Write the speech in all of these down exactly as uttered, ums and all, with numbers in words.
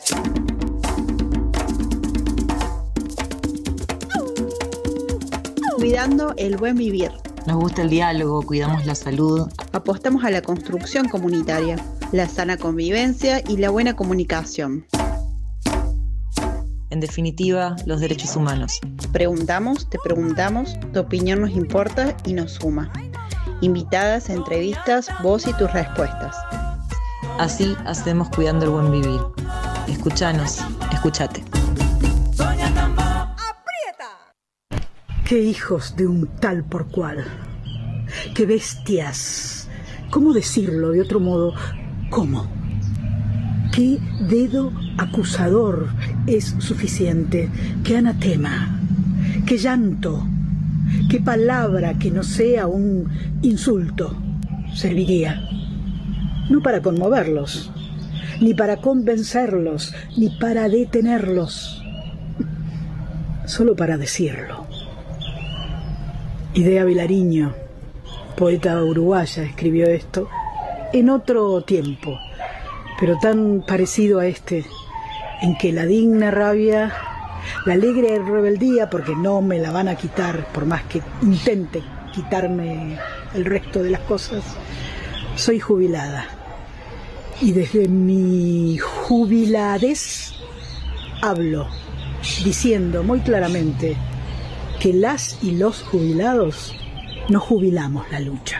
Cuidando el buen vivir. Nos gusta el diálogo, cuidamos la salud. Apostamos a la construcción comunitaria, la sana convivencia y la buena comunicación. En definitiva, los derechos humanos. Preguntamos, te preguntamos, tu opinión nos importa y nos suma. Invitadas, entrevistas, vos y tus respuestas. Así hacemos Cuidando el buen vivir. Escuchanos, escúchate. ¡Qué hijos de un tal por cual! ¡Qué bestias! ¿Cómo decirlo de otro modo? ¿Cómo? ¿Qué dedo acusador es suficiente? ¿Qué anatema? ¿Qué llanto? ¿Qué palabra que no sea un insulto serviría? No para conmoverlos, ni para convencerlos, ni para detenerlos, solo para decirlo. Idea Vilariño, poeta uruguaya, escribió esto en otro tiempo, pero tan parecido a este, en que la digna rabia, la alegre rebeldía, porque no me la van a quitar por más que intente quitarme el resto de las cosas, soy jubilada. Y desde mi jubiladez hablo, diciendo muy claramente que las y los jubilados no jubilamos la lucha.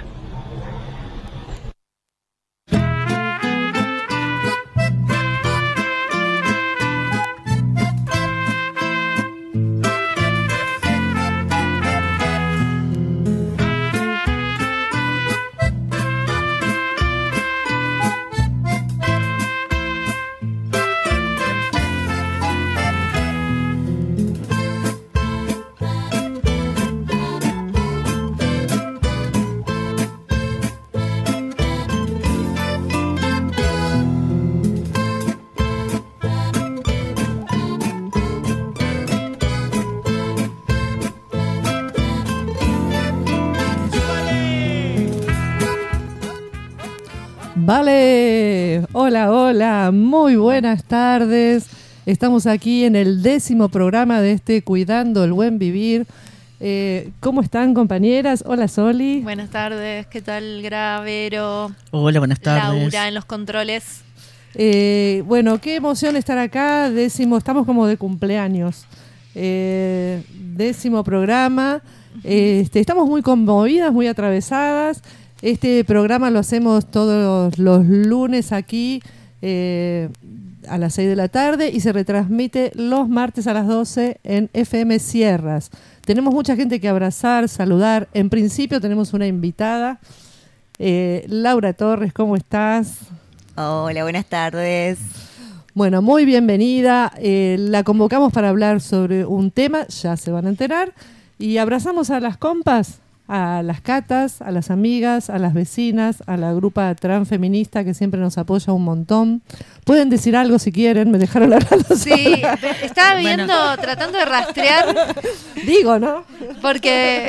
Vale, hola, hola, muy buenas tardes. Estamos aquí en el décimo programa de este Cuidando el Buen Vivir. Eh, ¿Cómo están, compañeras? Hola, Soli. Buenas tardes, ¿qué tal, Gravero? Hola, buenas tardes. Laura en los controles. Eh, bueno, qué emoción estar acá. Décimo, estamos como de cumpleaños. Eh, décimo programa. Eh, este, estamos muy conmovidas, muy atravesadas. Este programa lo hacemos todos los lunes aquí eh, a las seis de la tarde y se retransmite los martes a las doce en F M Sierras. Tenemos mucha gente que abrazar, saludar. En principio tenemos una invitada. Eh, Laura Torres, ¿cómo estás? Hola, buenas tardes. Bueno, muy bienvenida. Eh, la convocamos para hablar sobre un tema, ya se van a enterar. Y abrazamos a las compas, a las catas, a las amigas, a las vecinas, a la grupa transfeminista que siempre nos apoya un montón. Pueden decir algo si quieren, me dejaron hablando. Sí, estaba viendo, bueno, tratando de rastrear. Digo, ¿no? Porque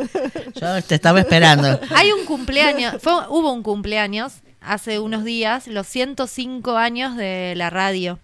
yo te estaba esperando. Hay un cumpleaños, fue, hubo un cumpleaños hace unos días, los ciento cinco años de la radio.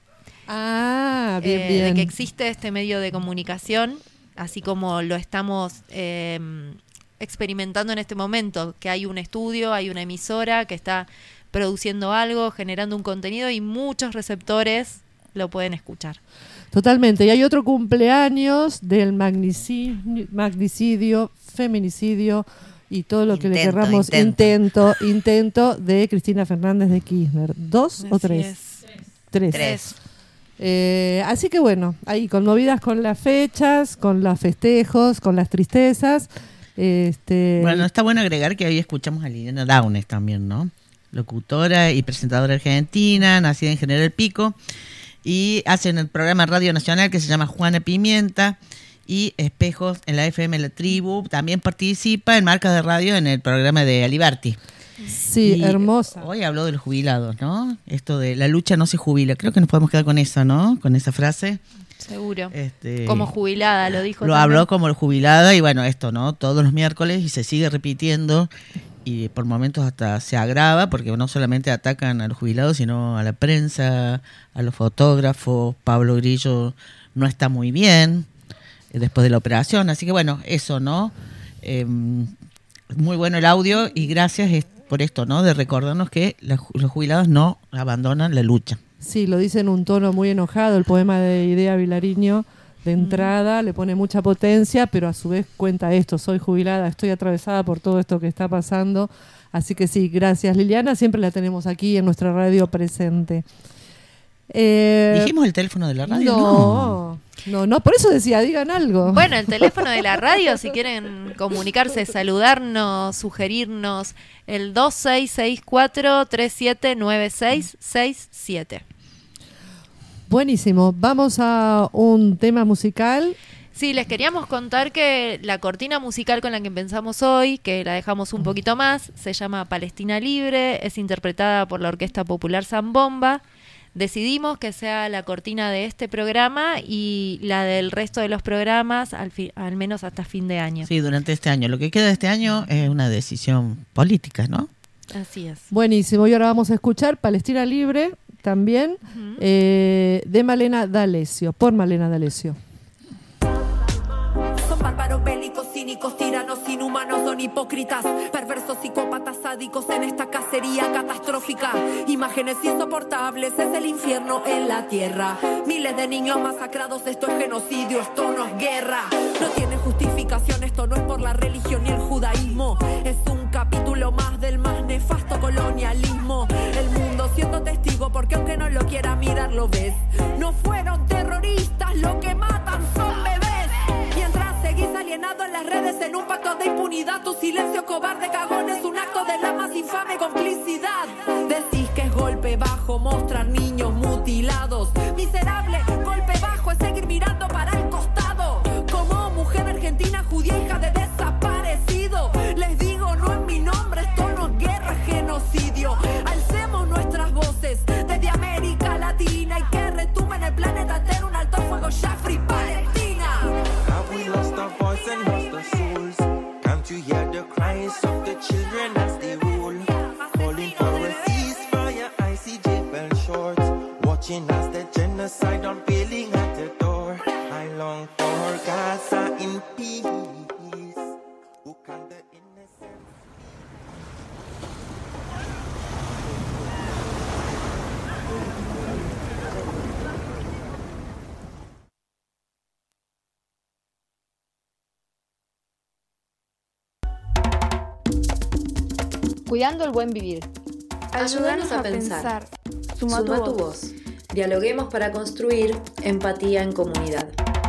Ah, bien, eh, bien. De que existe este medio de comunicación, así como lo estamos eh, experimentando en este momento, que hay un estudio, hay una emisora que está produciendo algo, generando un contenido y muchos receptores lo pueden escuchar. Totalmente. Y hay otro cumpleaños del magnicidio, magnicidio, feminicidio y todo lo que intento, le querramos, intento. intento, intento de Cristina Fernández de Kirchner. ¿Dos así o tres? Es. Tres. Tres. Eh, así que bueno, ahí conmovidas con las fechas, con los festejos, con las tristezas. Este... Bueno, está bueno agregar que hoy escuchamos a Liliana Downes también, ¿no? Locutora y presentadora argentina, nacida en General Pico, y hace en el programa Radio Nacional que se llama Juana Pimienta y Espejos en la F M La Tribu. También participa en Marcas de Radio en el programa de Aliberti. Sí, y hermosa. Hoy habló de los jubilados, ¿no? Esto de la lucha no se jubila. Creo que nos podemos quedar con eso, ¿no? Con esa frase. Seguro. Este, como jubilada, lo dijo. Lo también. habló como jubilada y bueno, esto, ¿no? Todos los miércoles y se sigue repitiendo y por momentos hasta se agrava, porque no solamente atacan a los jubilados, sino a la prensa, a los fotógrafos. Pablo Grillo no está muy bien eh, después de la operación, así que bueno, eso, ¿no? Eh, muy bueno el audio y gracias es por esto, ¿no? De recordarnos que la, los jubilados no abandonan la lucha. Sí, lo dice en un tono muy enojado, el poema de Idea Vilariño, de entrada, le pone mucha potencia, pero a su vez cuenta esto: soy jubilada, estoy atravesada por todo esto que está pasando. Así que sí, gracias Liliana, siempre la tenemos aquí en nuestra radio presente. Eh, ¿Dijimos el teléfono de la radio? No, no, no, por eso decía, digan algo. Bueno, el teléfono de la radio, si quieren comunicarse, saludarnos, sugerirnos, el dos seis seis cuatro tres siete nueve seis seis siete. Buenísimo, vamos a un tema musical. Sí, les queríamos contar que la cortina musical con la que empezamos hoy, que la dejamos un poquito más, se llama Palestina Libre, es interpretada por la Orquesta Popular Zambomba. Decidimos que sea la cortina de este programa y la del resto de los programas, al, fi- al menos hasta fin de año. Sí, durante este año. Lo que queda de este año es una decisión política, ¿no? Así es. Buenísimo, y ahora vamos a escuchar Palestina Libre también, Ujú. eh, de Malena D'Alessio, por Malena D'Alessio. Son bárbaros bélicos, cínicos, tiranos, inhumanos, son hipócritas, perversos, psicópatas, sádicos en esta cacería catastrófica. Imágenes insoportables, es el infierno en la tierra. Miles de niños masacrados, esto es genocidio, esto no es guerra. No tiene justificación, esto no es por la religión ni el judaísmo. Es un capítulo más del más nefasto colonialismo. El mundo siendo testigo, porque aunque no lo quiera mirar, lo ves. No fueron terroristas, lo que matan son bebés. Mientras seguís alienado en las redes en un pacto de impunidad, tu silencio cobarde cagón es un acto de la más infame complicidad. Decís que es golpe bajo mostrar niños mutilados. Miserable, golpe bajo es seguir mirando para el costado. Como mujer argentina judía, hija de desaparecido, les digo, no es mi nombre, esto no es guerra, es genocidio. Alcemos nuestras voces desde América Latina y que retumbe en el planeta entero un alto fuego ya free Palestina. Have we lost our voice and lost our souls? Can't you hear the cries of the children as they roll? Calling for a ceasefire, I C J fell short. Watching as the genocide unveiling at the door. I long for Gaza in peace. Who can the innocent... Cuidando el buen vivir. Ayúdanos a pensar. Suma tu voz. Dialoguemos para construir empatía en comunidad.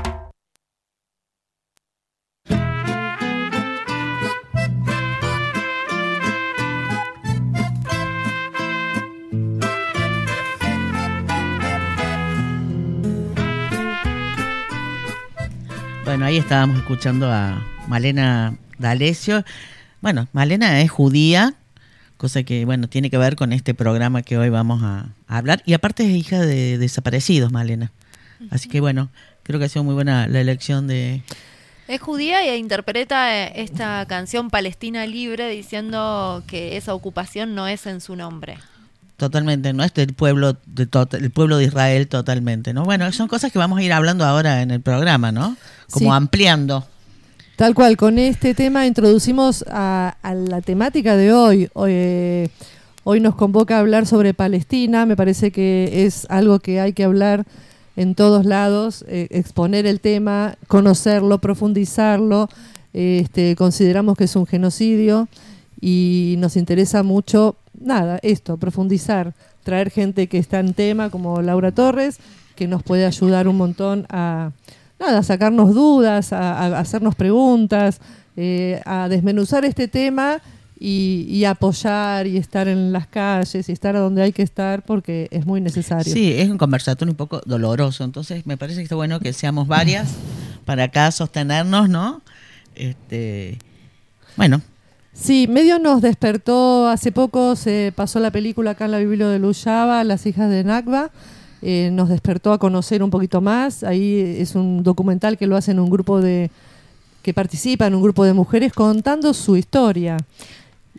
Bueno, ahí estábamos escuchando a Malena D'Alessio. Bueno, Malena es judía, cosa que, bueno, tiene que ver con este programa que hoy vamos a, a hablar. Y aparte es hija de desaparecidos, Malena. Así que, bueno, creo que ha sido muy buena la elección de... Es judía e interpreta eh, esta canción Palestina Libre diciendo que esa ocupación no es en su nombre. Totalmente, no es del pueblo de to- el pueblo de Israel totalmente, ¿no? Bueno, son cosas que vamos a ir hablando ahora en el programa, ¿no? Como Sí. ampliando. Tal cual, con este tema introducimos a, a la temática de hoy. Hoy, eh, hoy nos convoca a hablar sobre Palestina. Me parece que es algo que hay que hablar en todos lados, eh, exponer el tema, conocerlo, profundizarlo. Eh, este, consideramos que es un genocidio y nos interesa mucho, nada, esto, profundizar, traer gente que está en tema, como Laura Torres, que nos puede ayudar un montón a... Nada, a sacarnos dudas, a, a hacernos preguntas, eh, a desmenuzar este tema y, y apoyar y estar en las calles y estar a donde hay que estar porque es muy necesario. Sí, es un conversatorio un poco doloroso, entonces me parece que está bueno que seamos varias para acá sostenernos, ¿no? Este, bueno. Sí, medio nos despertó, hace poco se pasó la película acá en la Biblia de Luyaba, Las hijas de Nakba. Eh, nos despertó a conocer un poquito más. Ahí es un documental que lo hacen un grupo de que participa en un grupo de mujeres contando su historia.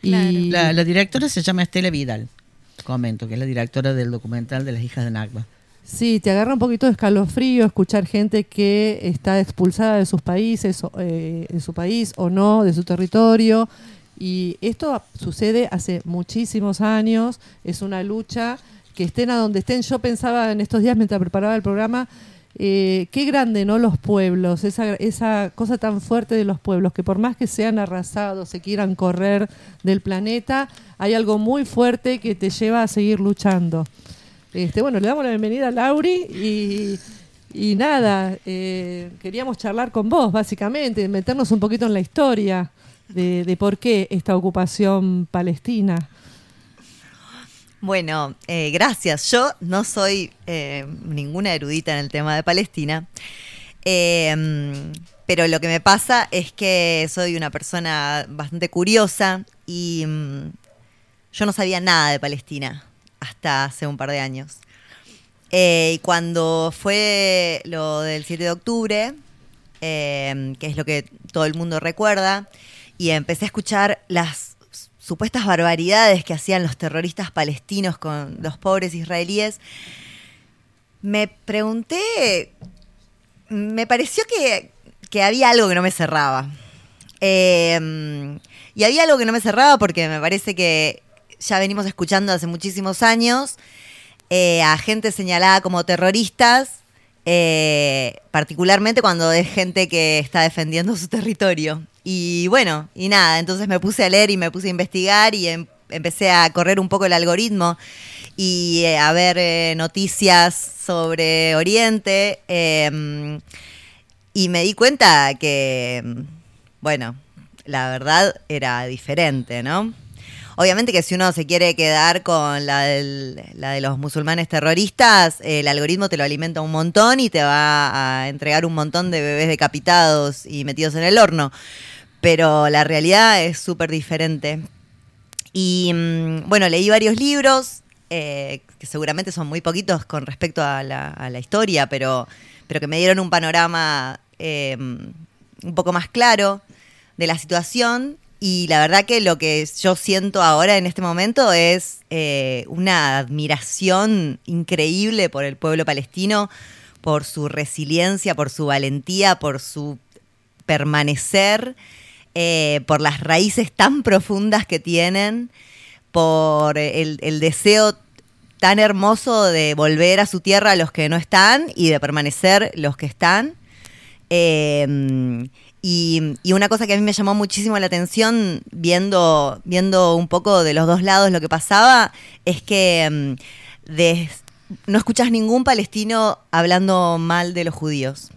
Y La, la directora se llama Estela Vidal, comento, que es la directora del documental de las hijas de Nakba. sí, te agarra un poquito de escalofrío escuchar gente que está expulsada de sus países, eh, de su país o no, de su territorio. Y esto sucede hace muchísimos años, es una lucha que estén a donde estén. Yo pensaba en estos días mientras preparaba el programa, eh, qué grande, ¿no? Los pueblos, esa, esa cosa tan fuerte de los pueblos, que por más que sean arrasados, se quieran correr del planeta, hay algo muy fuerte que te lleva a seguir luchando. Este, bueno, le damos la bienvenida a Lauri y, y nada, eh, queríamos charlar con vos, básicamente, meternos un poquito en la historia de, de por qué esta ocupación palestina. Bueno, eh, gracias. Yo no soy eh, ninguna erudita en el tema de Palestina, eh, pero lo que me pasa es que soy una persona bastante curiosa y um, yo no sabía nada de Palestina hasta hace un par de años. Eh, y cuando fue lo del siete de octubre, eh, que es lo que todo el mundo recuerda, y empecé a escuchar las supuestas barbaridades que hacían los terroristas palestinos con los pobres israelíes, me pregunté, me pareció que, que había algo que no me cerraba. Eh, y había algo que no me cerraba porque me parece que ya venimos escuchando hace muchísimos años eh, a gente señalada como terroristas, eh, particularmente cuando es gente que está defendiendo su territorio. Y bueno, y nada, entonces me puse a leer y me puse a investigar y em- empecé a correr un poco el algoritmo y eh, a ver eh, noticias sobre Oriente eh, y me di cuenta que, bueno, la verdad era diferente, ¿no? Obviamente que si uno se quiere quedar con la, del, la de los musulmanes terroristas, el algoritmo te lo alimenta un montón y te va a entregar un montón de bebés decapitados y metidos en el horno. Pero la realidad es súper diferente. Y bueno, leí varios libros, eh, que seguramente son muy poquitos con respecto a la, a la historia, pero, pero que me dieron un panorama eh, un poco más claro de la situación. Y la verdad que lo que yo siento ahora en este momento es eh, una admiración increíble por el pueblo palestino, por su resiliencia, por su valentía, por su permanecer, eh, por las raíces tan profundas que tienen, por el, el deseo tan hermoso de volver a su tierra a los que no están y de permanecer los que están. Eh, y, y una cosa que a mí me llamó muchísimo la atención viendo, viendo un poco de los dos lados lo que pasaba es que de, no escuchás ningún palestino hablando mal de los judíos.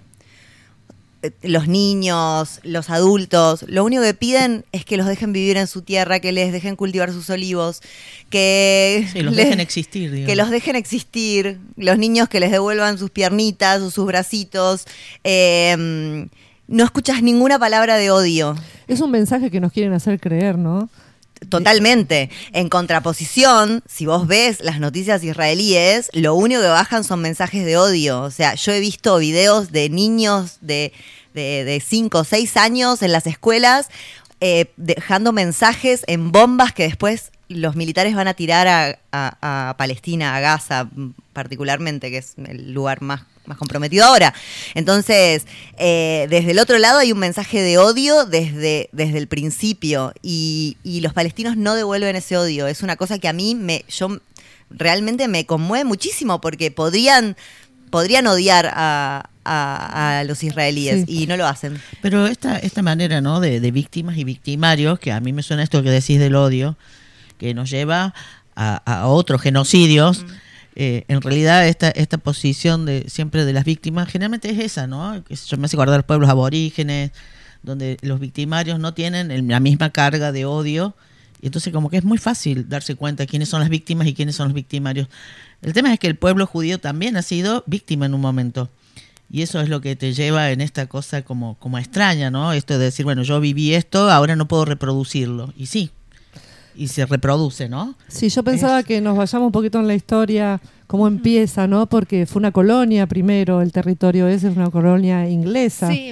Los niños, los adultos, lo único que piden es que los dejen vivir en su tierra, que les dejen cultivar sus olivos, que sí, los les, dejen existir, digamos. Que los dejen existir, los niños que les devuelvan sus piernitas o sus bracitos. Eh, no escuchas ninguna palabra de odio. Es un mensaje que nos quieren hacer creer, ¿no? Totalmente. En contraposición, si vos ves las noticias israelíes, lo único que bajan son mensajes de odio. O sea, yo he visto videos de niños de de, de cinco o seis años en las escuelas eh, dejando mensajes en bombas que después los militares van a tirar a, a, a Palestina, a Gaza particularmente, que es el lugar más más comprometido ahora. Entonces, eh, desde el otro lado hay un mensaje de odio desde, desde el principio y, y los palestinos no devuelven ese odio. Es una cosa que a mí me, yo realmente me conmueve muchísimo porque podrían, podrían odiar a, a, a los israelíes sí. y no lo hacen. Pero esta, esta manera, ¿no? de, de víctimas y victimarios, que a mí me suena esto que decís del odio, que nos lleva a, a otros genocidios. Mm. Eh, en realidad esta esta posición de siempre de las víctimas generalmente es esa, ¿no? Yo me hace acordar los pueblos aborígenes, donde los victimarios no tienen el, la misma carga de odio, y entonces como que es muy fácil darse cuenta de quiénes son las víctimas y quiénes son los victimarios. El tema es que el pueblo judío también ha sido víctima en un momento, y eso es lo que te lleva en esta cosa como, como extraña, ¿no? Esto de decir, bueno, yo viví esto, ahora no puedo reproducirlo, y sí. Y se reproduce, ¿no? Sí, yo pensaba es... que nos vayamos un poquito en la historia, cómo empieza, ¿no? Porque fue una colonia primero, el territorio ese es una colonia inglesa. Sí,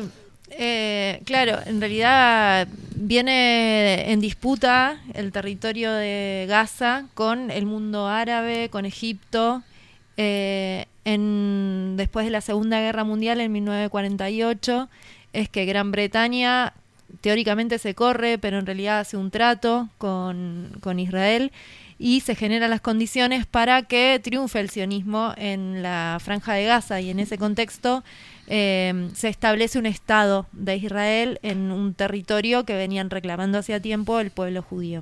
Eh, claro, en realidad viene en disputa el territorio de Gaza con el mundo árabe, con Egipto. Eh, en, después de la Segunda Guerra Mundial, en mil novecientos cuarenta y ocho, es que Gran Bretaña teóricamente se corre, pero en realidad hace un trato con, con Israel y se generan las condiciones para que triunfe el sionismo en la Franja de Gaza, y en ese contexto eh, se establece un Estado de Israel en un territorio que venían reclamando hacía tiempo el pueblo judío.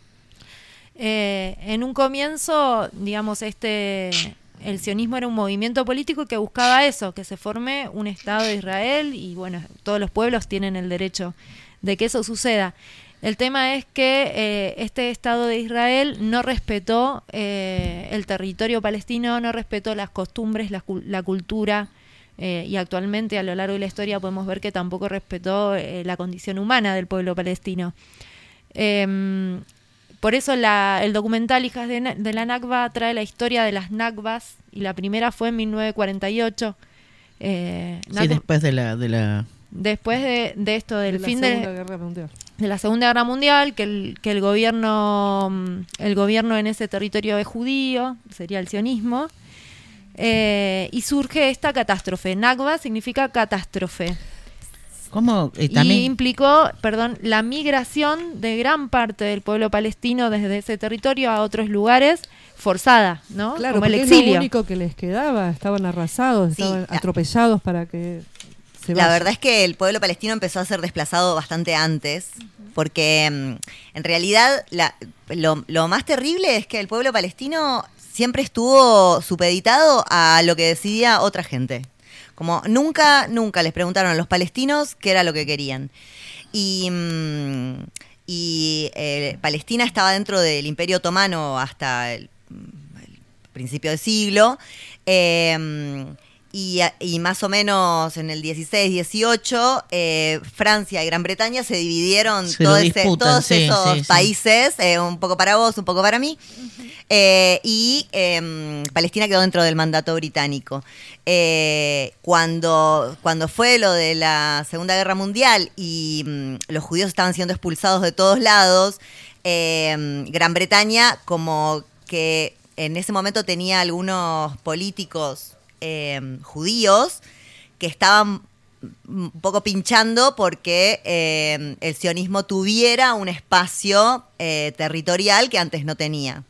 Eh, en un comienzo, digamos, este... el sionismo era un movimiento político que buscaba eso, que se forme un Estado de Israel, y bueno, todos los pueblos tienen el derecho de que eso suceda. El tema es que eh, este Estado de Israel no respetó eh, el territorio palestino, no respetó las costumbres, la, la cultura, eh, y actualmente a lo largo de la historia podemos ver que tampoco respetó eh, la condición humana del pueblo palestino. Eh, Por eso la, el documental Hijas de, de la Nakba trae la historia de las Nakbas, y la primera fue en mil novecientos cuarenta y ocho. Eh, sí, después de la... De la... Después de, de esto del de fin la de, Segunda Guerra Mundial. de la Segunda Guerra Mundial, que el, que el gobierno el gobierno en ese territorio es judío, sería el sionismo, eh, y surge esta catástrofe. Nakba significa catástrofe. ¿Cómo? Eh, también... Y implicó, perdón, la migración de gran parte del pueblo palestino desde ese territorio a otros lugares, forzada, ¿no? Claro, como el porque exilio. es lo único que les quedaba, estaban arrasados, Sí, estaban la- atropellados para que se La vayan. verdad es que el pueblo palestino empezó a ser desplazado bastante antes, porque mm, en realidad la- lo, lo más terrible es que el pueblo palestino siempre estuvo supeditado a lo que decidía otra gente. Como nunca, nunca les preguntaron a los palestinos qué era lo que querían. Y, mm, y eh, Palestina estaba dentro del Imperio Otomano hasta el, el principio del siglo. Eh, y, y más o menos en el dieciséis, dieciocho, eh, Francia y Gran Bretaña se dividieron Se todo lo ese- disputan, todos sí, esos sí, sí. países, eh, un poco para vos, un poco para mí. Eh, y eh, Palestina quedó dentro del mandato británico. Eh, cuando, cuando fue lo de la Segunda Guerra Mundial y mm, los judíos estaban siendo expulsados de todos lados, eh, Gran Bretaña como que en ese momento tenía algunos políticos eh, judíos que estaban un poco pinchando porque eh, el sionismo tuviera un espacio eh, territorial que antes no tenía.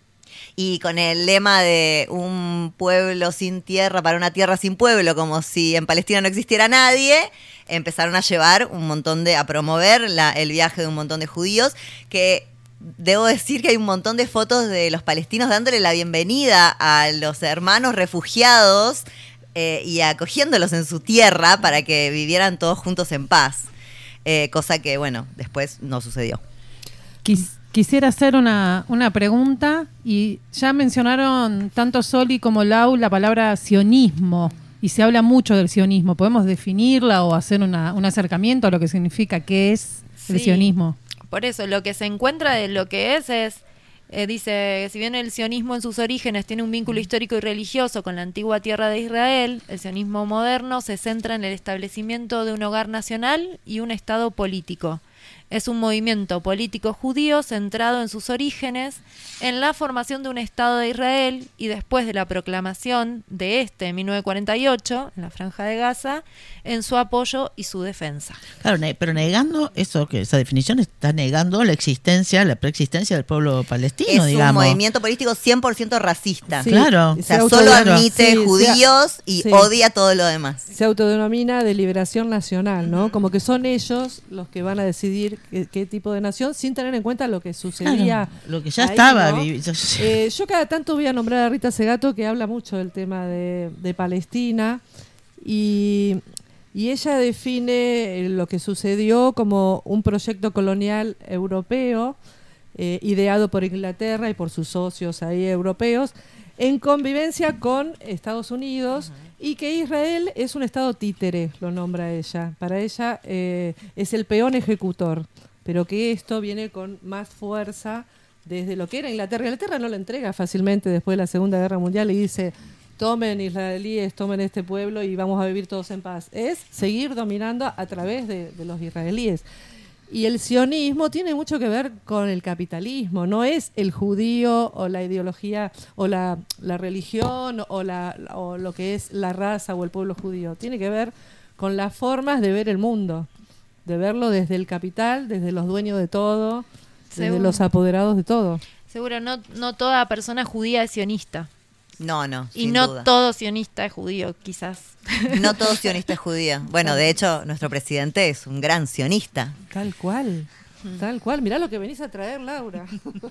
Y con el lema de un pueblo sin tierra para una tierra sin pueblo, como si en Palestina no existiera nadie, empezaron a llevar un montón de, a promover la, el viaje de un montón de judíos, que debo decir que hay un montón de fotos de los palestinos dándole la bienvenida a los hermanos refugiados eh, y acogiéndolos en su tierra para que vivieran todos juntos en paz, eh, cosa que, bueno, después no sucedió. Quis- Quisiera hacer una, una pregunta, y ya mencionaron tanto Soli como Lau la palabra sionismo, y se habla mucho del sionismo. ¿Podemos definirla o hacer una, un acercamiento a lo que significa, qué es el Sí. sionismo? Por eso, lo que se encuentra de lo que es es, eh, dice, si bien el sionismo en sus orígenes tiene un vínculo histórico y religioso con la antigua tierra de Israel, el sionismo moderno se centra en el establecimiento de un hogar nacional y un estado político. Es un movimiento político judío centrado en sus orígenes, en la formación de un Estado de Israel, y después de la proclamación de este en mil novecientos cuarenta y ocho, en la Franja de Gaza, en su apoyo y su defensa. Claro, ne- pero negando eso, que esa definición está negando la existencia, la preexistencia del pueblo palestino, Es digamos. un movimiento político cien por ciento racista. Sí, Claro. O se sea, auto- solo claro. admite Sí, se- judíos y sí. odia todo lo demás. Se autodenomina de liberación nacional, ¿no? Como que son ellos los que van a decidir qué, qué tipo de nación, sin tener en cuenta lo que sucedía. Claro, lo que ya ahí, estaba. ¿no? vi- yo- Eh, yo cada tanto voy a nombrar a Rita Segato, que habla mucho del tema de, de Palestina, y, y ella define eh, lo que sucedió como un proyecto colonial europeo, eh, ideado por Inglaterra y por sus socios ahí europeos, en convivencia con Estados Unidos, y que Israel es un estado títere, lo nombra ella. Para ella eh, es el peón ejecutor, pero que esto viene con más fuerza desde lo que era Inglaterra. Inglaterra no lo entrega fácilmente después de la Segunda Guerra Mundial y dice, tomen israelíes, tomen este pueblo y vamos a vivir todos en paz. Es seguir dominando a través de, de los israelíes. Y el sionismo tiene mucho que ver con el capitalismo, no es el judío o la ideología o la, la religión o, la, o lo que es la raza o el pueblo judío. Tiene que ver con las formas de ver el mundo, de verlo desde el capital, desde los dueños de todo, desde Seguro. los apoderados de todo. Seguro, no, no toda persona judía es sionista. No, no. Y sin no duda. todo sionista es judío, quizás. No todo sionista es judío. Bueno, de hecho, nuestro presidente es un gran sionista. Tal cual, tal cual. Mirá lo que venís a traer, Laura.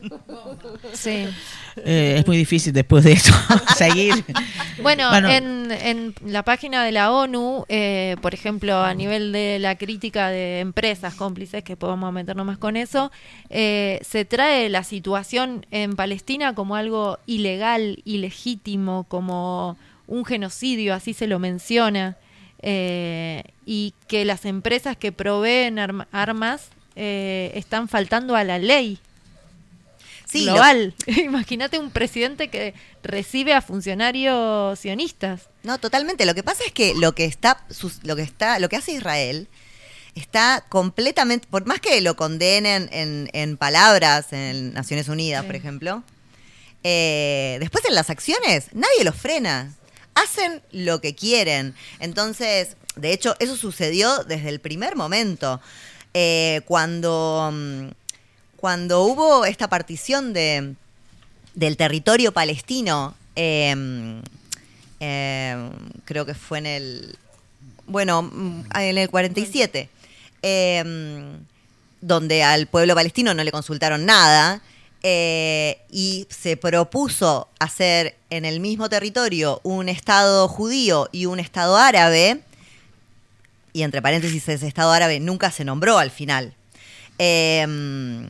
Sí. Eh, es muy difícil después de esto seguir. Bueno, Bueno. En, en la página de la ONU, eh, por ejemplo, a nivel de la crítica de empresas cómplices, que podemos meternos más con eso, eh, se trae la situación en Palestina como algo ilegal, ilegítimo, como un genocidio, así se lo menciona, eh, y que las empresas que proveen arm- armas eh, están faltando a la ley. Sí, global. Imagínate un presidente que recibe a funcionarios sionistas. No, totalmente. Lo que pasa es que lo que está, sus- lo que está, lo que hace Israel está completamente, por más que lo condenen en, en palabras en Naciones Unidas, Sí. por ejemplo, eh, después en las acciones nadie los frena. Hacen lo que quieren. Entonces, de hecho, eso sucedió desde el primer momento. Eh, cuando, mm, cuando hubo esta partición de, del territorio palestino, eh, eh, creo que fue en el, bueno, mm, en el cuarenta y siete, eh, donde al pueblo palestino no le consultaron nada, eh, y se propuso hacer en el mismo territorio un estado judío y un estado árabe, y entre paréntesis ese estado árabe nunca se nombró al final, eh,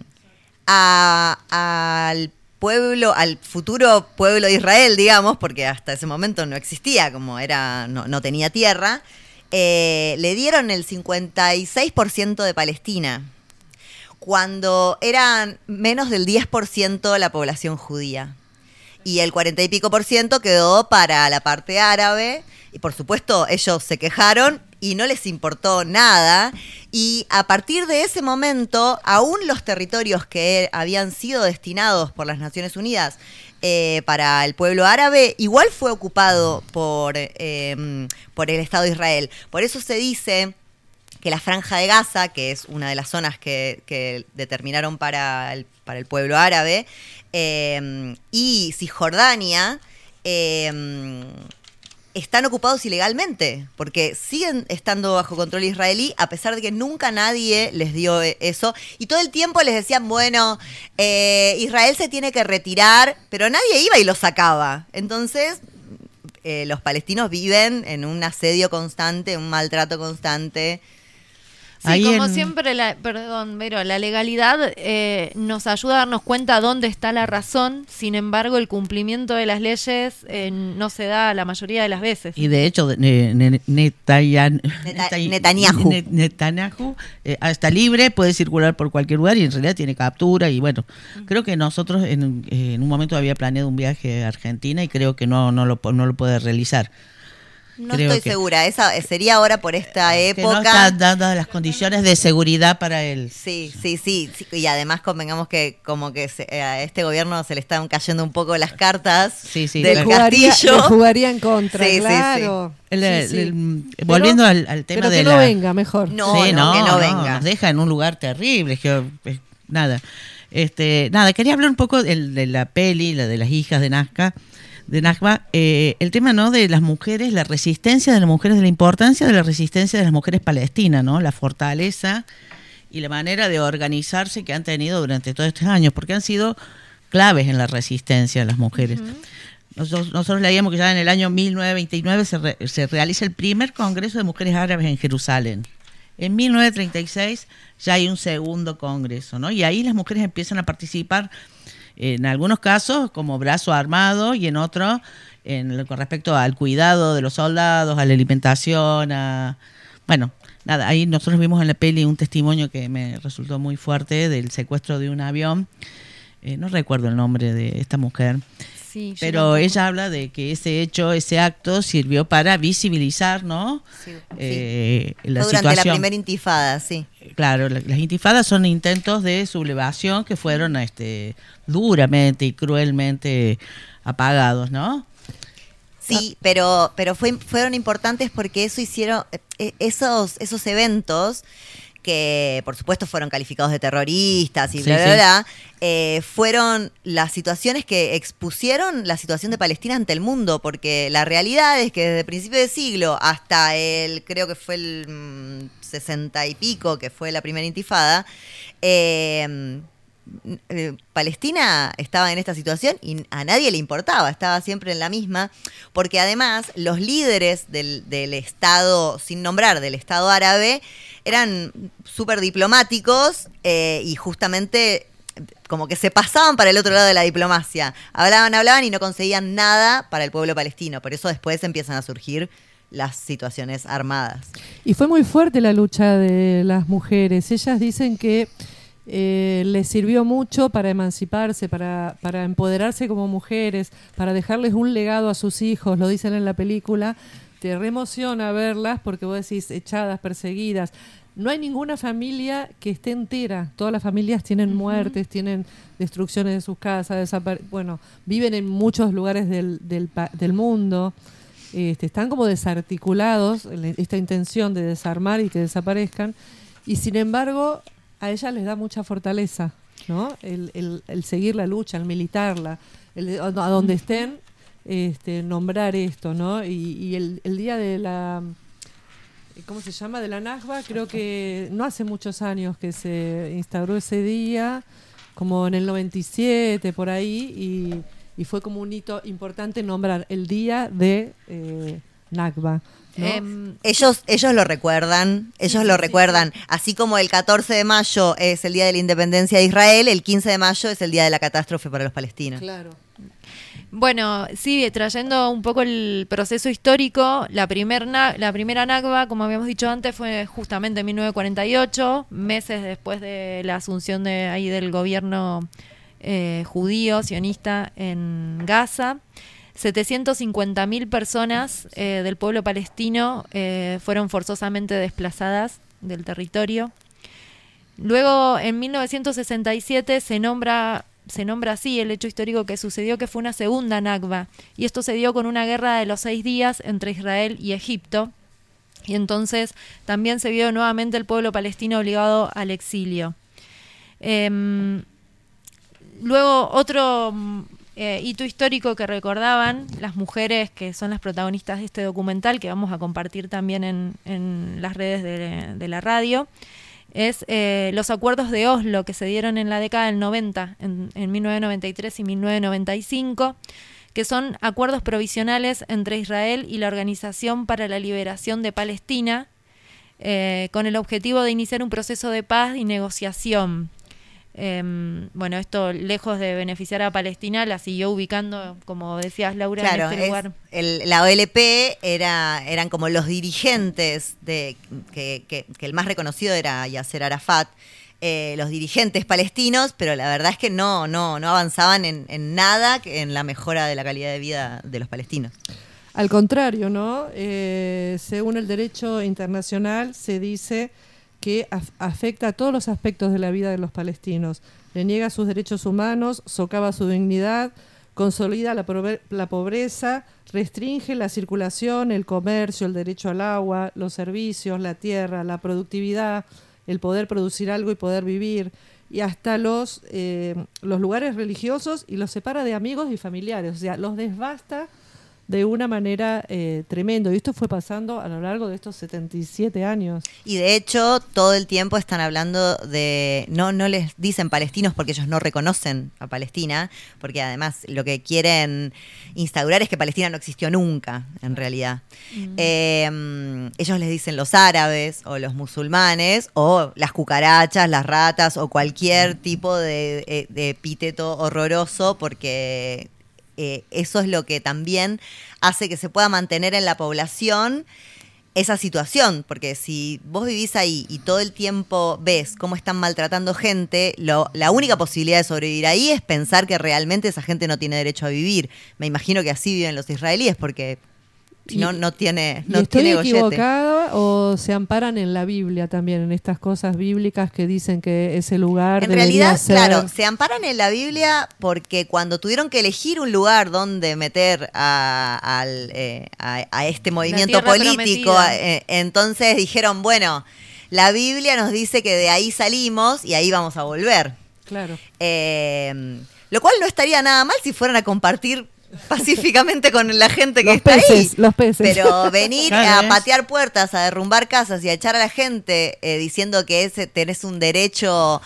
a- al pueblo, al futuro pueblo de Israel, digamos, porque hasta ese momento no existía, como era, no, no tenía tierra, eh, le dieron el cincuenta y seis por ciento de Palestina, cuando eran menos del diez por ciento de la población judía. Y el cuarenta y pico por ciento quedó para la parte árabe, y por supuesto ellos se quejaron y no les importó nada, y a partir de ese momento, aún los territorios que habían sido destinados por las Naciones Unidas eh, para el pueblo árabe, igual fue ocupado por, eh, por el Estado de Israel. Por eso se dice que la Franja de Gaza, que es una de las zonas que, que determinaron para el, para el pueblo árabe, eh, y Cisjordania, eh, están ocupados ilegalmente, porque siguen estando bajo control israelí, a pesar de que nunca nadie les dio eso, y todo el tiempo les decían, bueno, eh, Israel se tiene que retirar, pero nadie iba y lo sacaba. Entonces, eh, los palestinos viven en un asedio constante, un maltrato constante. Sí, Ahí como en- siempre, la, perdón, Vero, la legalidad eh, nos ayuda a darnos cuenta dónde está la razón, sin embargo, el cumplimiento de las leyes eh, no se da la mayoría de las veces. Y de hecho, ne- ne- Netayan- Neta- Netay- Netanyahu. Ne- Netanyahu eh, está libre, puede circular por cualquier lugar y en realidad tiene captura. Y bueno, creo que nosotros en, eh, en un momento había planeado un viaje a Argentina y creo que no, no, lo, po- no lo puede realizar. No Creo estoy que- segura, esa sería ahora por esta Que no época. están dadas las condiciones de seguridad para él. Sí, sí, sí, sí, y además convengamos que como que se- eh, a este gobierno se le están cayendo un poco las cartas Sí, sí, del le jugaría, castillo. le jugaría en contra, Sí, sí, sí. claro. El- Sí, el- sí. el- Pero- volviendo al, al tema pero de que la... no venga, mejor. No, Sí, no, que no venga. Nos deja en un lugar terrible. Es que, eh, nada. Este, nada, quería hablar un poco del- de, la peli, la de las hijas de Nazca, de Nakba, eh, el tema, ¿no?, de las mujeres, la resistencia de las mujeres, de la importancia de la resistencia de las mujeres palestinas, ¿no? La fortaleza y la manera de organizarse que han tenido durante todos estos años, porque han sido claves en la resistencia de las mujeres. Uh-huh. Nosotros, nosotros leíamos que ya en el año mil novecientos veintinueve se, re, se realiza el primer Congreso de Mujeres Árabes en Jerusalén. En mil novecientos treinta y seis ya hay un segundo congreso, ¿no? Y ahí las mujeres empiezan a participar, en algunos casos como brazo armado y en otros en, con respecto al cuidado de los soldados, a la alimentación, a... Bueno, nada, ahí nosotros vimos en la peli un testimonio que me resultó muy fuerte del secuestro de un avión. Eh, no recuerdo el nombre de esta mujer. Sí, pero ella habla de que ese hecho, ese acto sirvió para visibilizar, ¿no? Sí, eh, sí. La Fue durante situación. la primera intifada, sí. Claro, la- las intifadas son intentos de sublevación que fueron este, duramente y cruelmente apagados, ¿no? Sí, pero, pero fue, fueron importantes porque eso hicieron, eh, esos, esos eventos que por supuesto fueron calificados de terroristas y Sí, bla, bla, sí. bla, eh, fueron las situaciones que expusieron la situación de Palestina ante el mundo, porque la realidad es que desde el principio de siglo hasta el, creo que fue el mm, sesenta y pico, que fue la primera intifada, eh, eh, Palestina estaba en esta situación y a nadie le importaba, estaba siempre en la misma, porque además los líderes del, del Estado, sin nombrar, del Estado árabe, eran súper diplomáticos eh, y justamente como que se pasaban para el otro lado de la diplomacia. Hablaban, hablaban y no conseguían nada para el pueblo palestino. Por eso después empiezan a surgir las situaciones armadas. Y fue muy fuerte la lucha de las mujeres. Ellas dicen que eh, les sirvió mucho para emanciparse, para, para empoderarse como mujeres, para dejarles un legado a sus hijos, lo dicen en la película. Te reemociona verlas porque vos decís echadas, perseguidas. No hay ninguna familia que esté entera. Todas las familias tienen muertes, tienen destrucciones de sus casas, desapare- bueno, viven en muchos lugares del, del, pa- del mundo. Este, están como desarticulados, en esta intención de desarmar y que desaparezcan. Y sin embargo, a ellas les da mucha fortaleza, ¿no? El, el, el seguir la lucha, el militarla, el, a donde estén, este, nombrar esto, ¿no? Y, y el, el día de la... ¿Cómo se llama? De la Nakba, creo que no hace muchos años que se instauró ese día, como en el noventa y siete, por ahí, y, y fue como un hito importante nombrar el día de eh, Nakba, ¿no? Eh, ellos, ellos lo recuerdan, ellos lo recuerdan. Así como el catorce de mayo es el día de la independencia de Israel, el quince de mayo es el día de la catástrofe para los palestinos. Claro. Bueno, sí, trayendo un poco el proceso histórico, la, primer na- la primera Nakba, como habíamos dicho antes, fue justamente en mil novecientos cuarenta y ocho, meses después de la asunción de ahí del gobierno eh, judío, sionista en Gaza. setecientas cincuenta mil personas eh, del pueblo palestino eh, fueron forzosamente desplazadas del territorio. Luego, en mil novecientos sesenta y siete, se nombra... se nombra así el hecho histórico que sucedió, que fue una segunda Nakba, y esto se dio con una guerra de los seis días entre Israel y Egipto, y entonces también se vio nuevamente el pueblo palestino obligado al exilio. Eh, luego otro eh, hito histórico que recordaban las mujeres que son las protagonistas de este documental, que vamos a compartir también en, en las redes de, de la radio, es eh, los acuerdos de Oslo que se dieron en la década del noventa, en, en mil novecientos noventa y tres y mil novecientos noventa y cinco, que son acuerdos provisionales entre Israel y la Organización para la Liberación de Palestina, eh, con el objetivo de iniciar un proceso de paz y negociación. Eh, bueno, esto, lejos de beneficiar a Palestina, la siguió ubicando, como decías, Laura, Claro, en este es- lugar. el- la O L P era, eran como los dirigentes, de que, que- que el más reconocido era Yasser Arafat, eh, los dirigentes palestinos, pero la verdad es que no, no, no avanzaban en, en nada que en la mejora de la calidad de vida de los palestinos. Al contrario, ¿no? Eh, según el derecho internacional se dice que af- afecta a todos los aspectos de la vida de los palestinos. Le niega sus derechos humanos, socava su dignidad, consolida la, probe- la pobreza, restringe la circulación, el comercio, el derecho al agua, los servicios, la tierra, la productividad, el poder producir algo y poder vivir, y hasta los, eh, los lugares religiosos, y los separa de amigos y familiares. O sea, los desbasta de una manera eh, tremendo. Y esto fue pasando a lo largo de estos setenta y siete años. Y de hecho, todo el tiempo están hablando de... No, no les dicen palestinos porque ellos no reconocen a Palestina, porque además lo que quieren instaurar es que Palestina no existió nunca, en realidad. Mm. Eh, ellos les dicen los árabes o los musulmanes o las cucarachas, las ratas o cualquier tipo de, de epíteto horroroso, porque... Eh, eso es lo que también hace que se pueda mantener en la población esa situación, porque si vos vivís ahí y todo el tiempo ves cómo están maltratando gente, lo, la única posibilidad de sobrevivir ahí es pensar que realmente esa gente no tiene derecho a vivir. Me imagino que así viven los israelíes, porque si no, no tiene, no ¿Y estoy tiene gollete. equivocada o se amparan en la Biblia también, en estas cosas bíblicas que dicen que ese lugar En debería realidad, ser... claro, se amparan en la Biblia porque cuando tuvieron que elegir un lugar donde meter a, al, eh, a, a este movimiento político, eh, entonces dijeron, bueno, la Biblia nos dice que de ahí salimos y ahí vamos a volver. Claro. Eh, lo cual no estaría nada mal si fueran a compartir pacíficamente con la gente que los está peces, ahí. Los peces. Pero venir Claro, a es. patear puertas, a derrumbar casas y a echar a la gente eh, diciendo que ese, tenés un derecho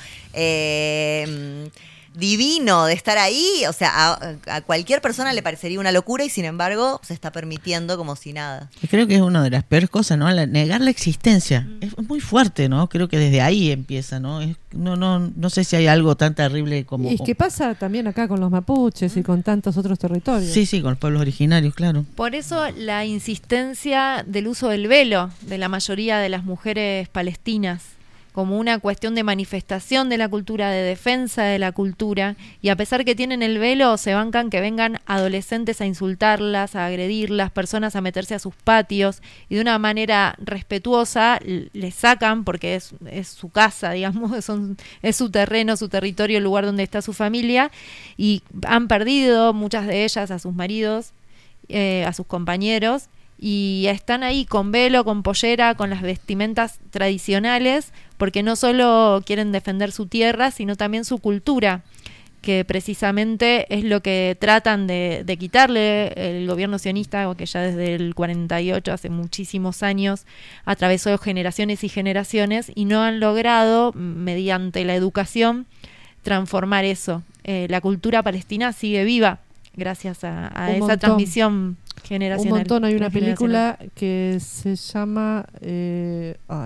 eh, divino de estar ahí, o sea, a, a cualquier persona le parecería una locura y sin embargo se está permitiendo como si nada. Y creo que es una de las peores cosas, ¿no? La- negar la existencia. Es muy fuerte, ¿no? Creo que desde ahí empieza, ¿no? Es- no, no, no sé si hay algo tan terrible como... Y es que pasa también acá con los mapuches y con tantos otros territorios. Sí, sí, con los pueblos originarios, claro. Por eso la insistencia del uso del velo de la mayoría de las mujeres palestinas como una cuestión de manifestación de la cultura, de defensa de la cultura, y a pesar que tienen el velo, se bancan que vengan adolescentes a insultarlas, a agredirlas, personas a meterse a sus patios, y de una manera respetuosa les sacan, porque es, es su casa, digamos, son, es su terreno, su territorio, el lugar donde está su familia, y han perdido muchas de ellas a sus maridos, eh, a sus compañeros, y están ahí con velo, con pollera, con las vestimentas tradicionales, porque no solo quieren defender su tierra, sino también su cultura, que precisamente es lo que tratan de, de quitarle el gobierno sionista, o que ya desde el cuarenta y ocho, hace muchísimos años, atravesó generaciones y generaciones, y no han logrado, mediante la educación, transformar eso. Eh, la cultura palestina sigue viva gracias a, a esa montón. transmisión generacional. Un montón. Hay una transgeneracional. película que se llama eh, ay,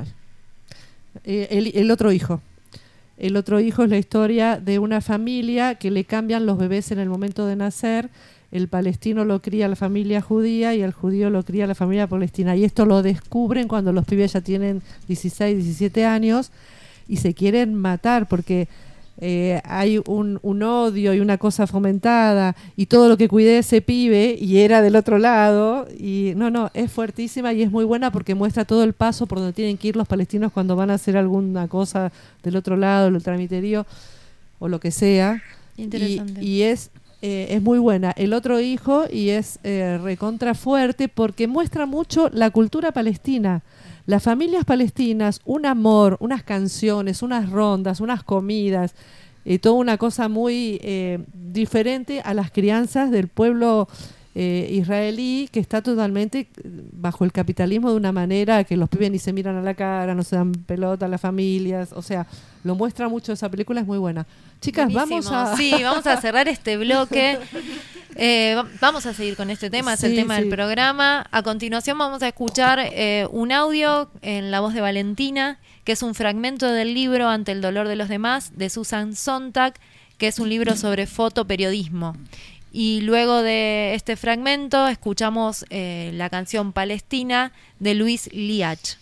eh, el, el otro hijo. El otro hijo es la historia de una familia que le cambian los bebés en el momento de nacer. El palestino lo cría la familia judía y el judío lo cría la familia palestina. Y esto lo descubren cuando los pibes ya tienen dieciséis, diecisiete años y se quieren matar porque eh, hay un, un odio y una cosa fomentada y todo lo que cuidé ese pibe y era del otro lado. Y no, no, es fuertísima y es muy buena porque muestra todo el paso por donde tienen que ir los palestinos cuando van a hacer alguna cosa del otro lado, el ultramiterio o lo que sea. Interesante. Y, y es eh, es muy buena. El otro hijo, y es eh, recontra fuerte porque muestra mucho la cultura palestina. Las familias palestinas, un amor, unas canciones, unas rondas, unas comidas, eh, toda una cosa muy eh, diferente a las crianzas del pueblo eh, israelí, que está totalmente bajo el capitalismo de una manera que los pibes ni se miran a la cara, no se dan pelota a las familias, o sea, lo muestra mucho esa película, es muy buena. Chicas, Buenísimo. vamos a... Sí, vamos a cerrar este bloque. Eh, vamos a seguir con este tema, es Sí, el tema sí. del programa. A continuación vamos a escuchar eh, un audio en la voz de Valentina, que es un fragmento del libro Ante el dolor de los demás, de Susan Sontag, que es un libro sobre fotoperiodismo. Y luego de este fragmento escuchamos eh, la canción Palestina de Luis Liach.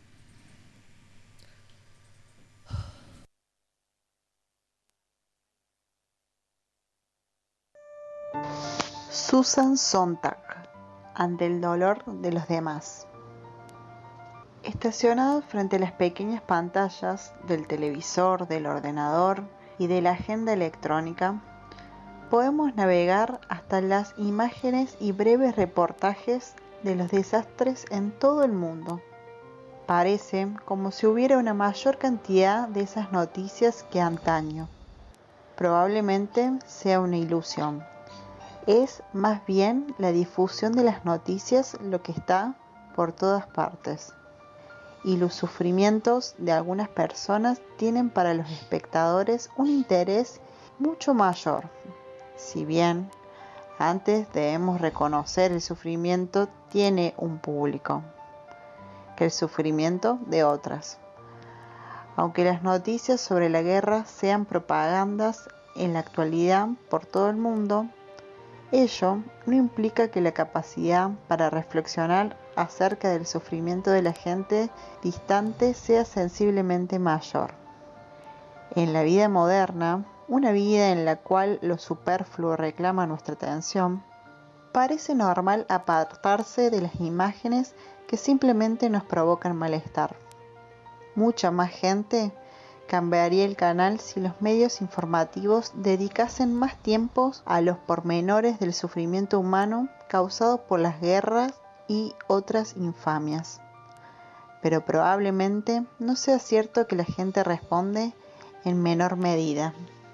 Susan Sontag, ante el dolor de los demás. Estacionados frente a las pequeñas pantallas del televisor, del ordenador y de la agenda electrónica, podemos navegar hasta las imágenes y breves reportajes de los desastres en todo el mundo. Parece como si hubiera una mayor cantidad de esas noticias que antaño. Probablemente sea una ilusión. Es más bien la difusión de las noticias lo que está por todas partes. Y los sufrimientos de algunas personas tienen para los espectadores un interés mucho mayor. Si bien antes debemos reconocer el sufrimiento tiene un público que el sufrimiento de otras. Aunque las noticias sobre la guerra sean propagandas en la actualidad por todo el mundo, ello no implica que la capacidad para reflexionar acerca del sufrimiento de la gente distante sea sensiblemente mayor. En la vida moderna, una vida en la cual lo superfluo reclama nuestra atención, parece normal apartarse de las imágenes que simplemente nos provocan malestar. Mucha más gente cambiaría el canal si los medios informativos dedicasen más tiempo a los pormenores del sufrimiento humano causado por las guerras y otras infamias. Pero probablemente no sea cierto que la gente responde en menor medida.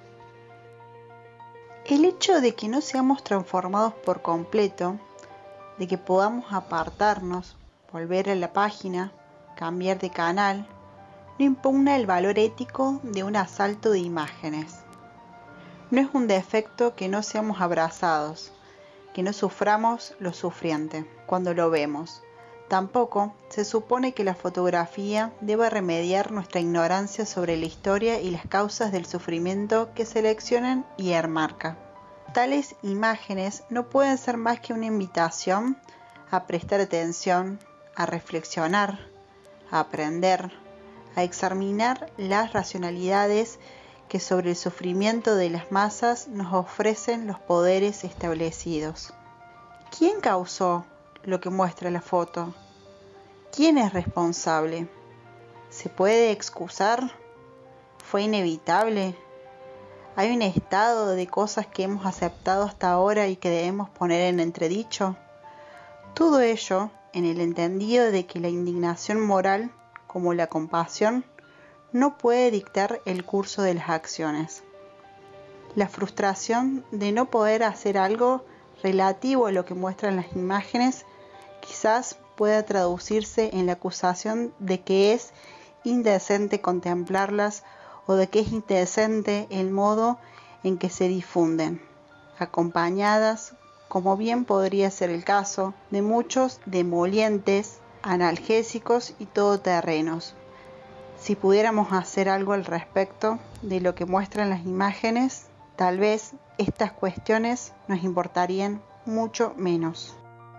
El hecho de que no seamos transformados por completo, de que podamos apartarnos, volver a la página, cambiar de canal, no impugna el valor ético de un asalto de imágenes. No es un defecto que no seamos abrazados, que no suframos lo sufriente cuando lo vemos. Tampoco se supone que la fotografía deba remediar nuestra ignorancia sobre la historia y las causas del sufrimiento que seleccionan y enmarca. Tales imágenes no pueden ser más que una invitación a prestar atención, a reflexionar, a aprender, a examinar las racionalidades que sobre el sufrimiento de las masas nos ofrecen los poderes establecidos. ¿Quién causó lo que muestra la foto? ¿Quién es responsable? ¿Se puede excusar? ¿Fue inevitable? ¿Hay un estado de cosas que hemos aceptado hasta ahora y que debemos poner en entredicho? Todo ello en el entendido de que la indignación moral, como la compasión, no puede dictar el curso de las acciones. La frustración de no poder hacer algo relativo a lo que muestran las imágenes quizás pueda traducirse en la acusación de que es indecente contemplarlas o de que es indecente el modo en que se difunden, acompañadas, como bien podría ser el caso, de muchos demolientes, analgésicos y todoterrenos. Si pudiéramos hacer algo al respecto de lo que muestran las imágenes, tal vez estas cuestiones nos importarían mucho menos.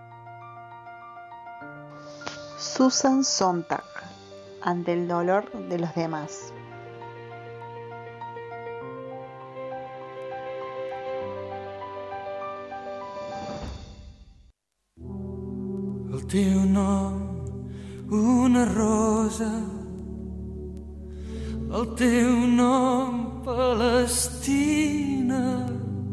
Susan Sontag, ante el dolor de los demás. El teu nom, una rosa, el teu nom, Palestina,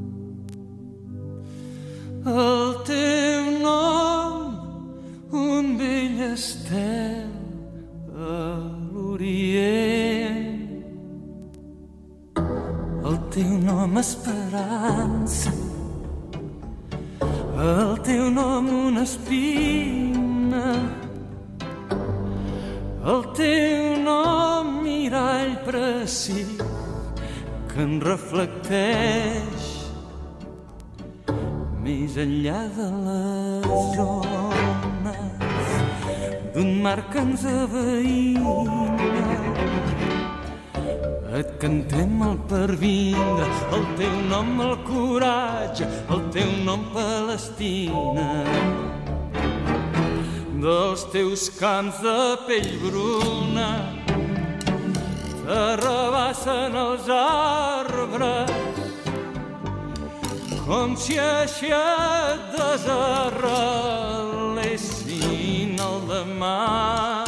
el teu nom, un vell estel a l'Orient, el teu nom, esperança, el teu nom, una espina, el teu nom, mirall precís que en reflecteix més enllà de les ones d'un mar que ens aveïna. Et cantem el pervindre, el teu nom, el coratge, el teu nom, Palestina. Dels teus camps de pell bruna t'arrabassen els arbres com si així et desarrelessin el demà.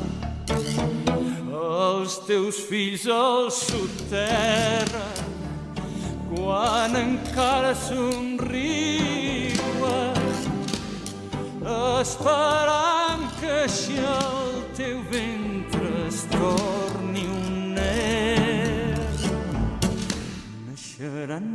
Els teus fills al soterren quan encara somriuen, esperant que així el teu ventre es torni un er. Naixeran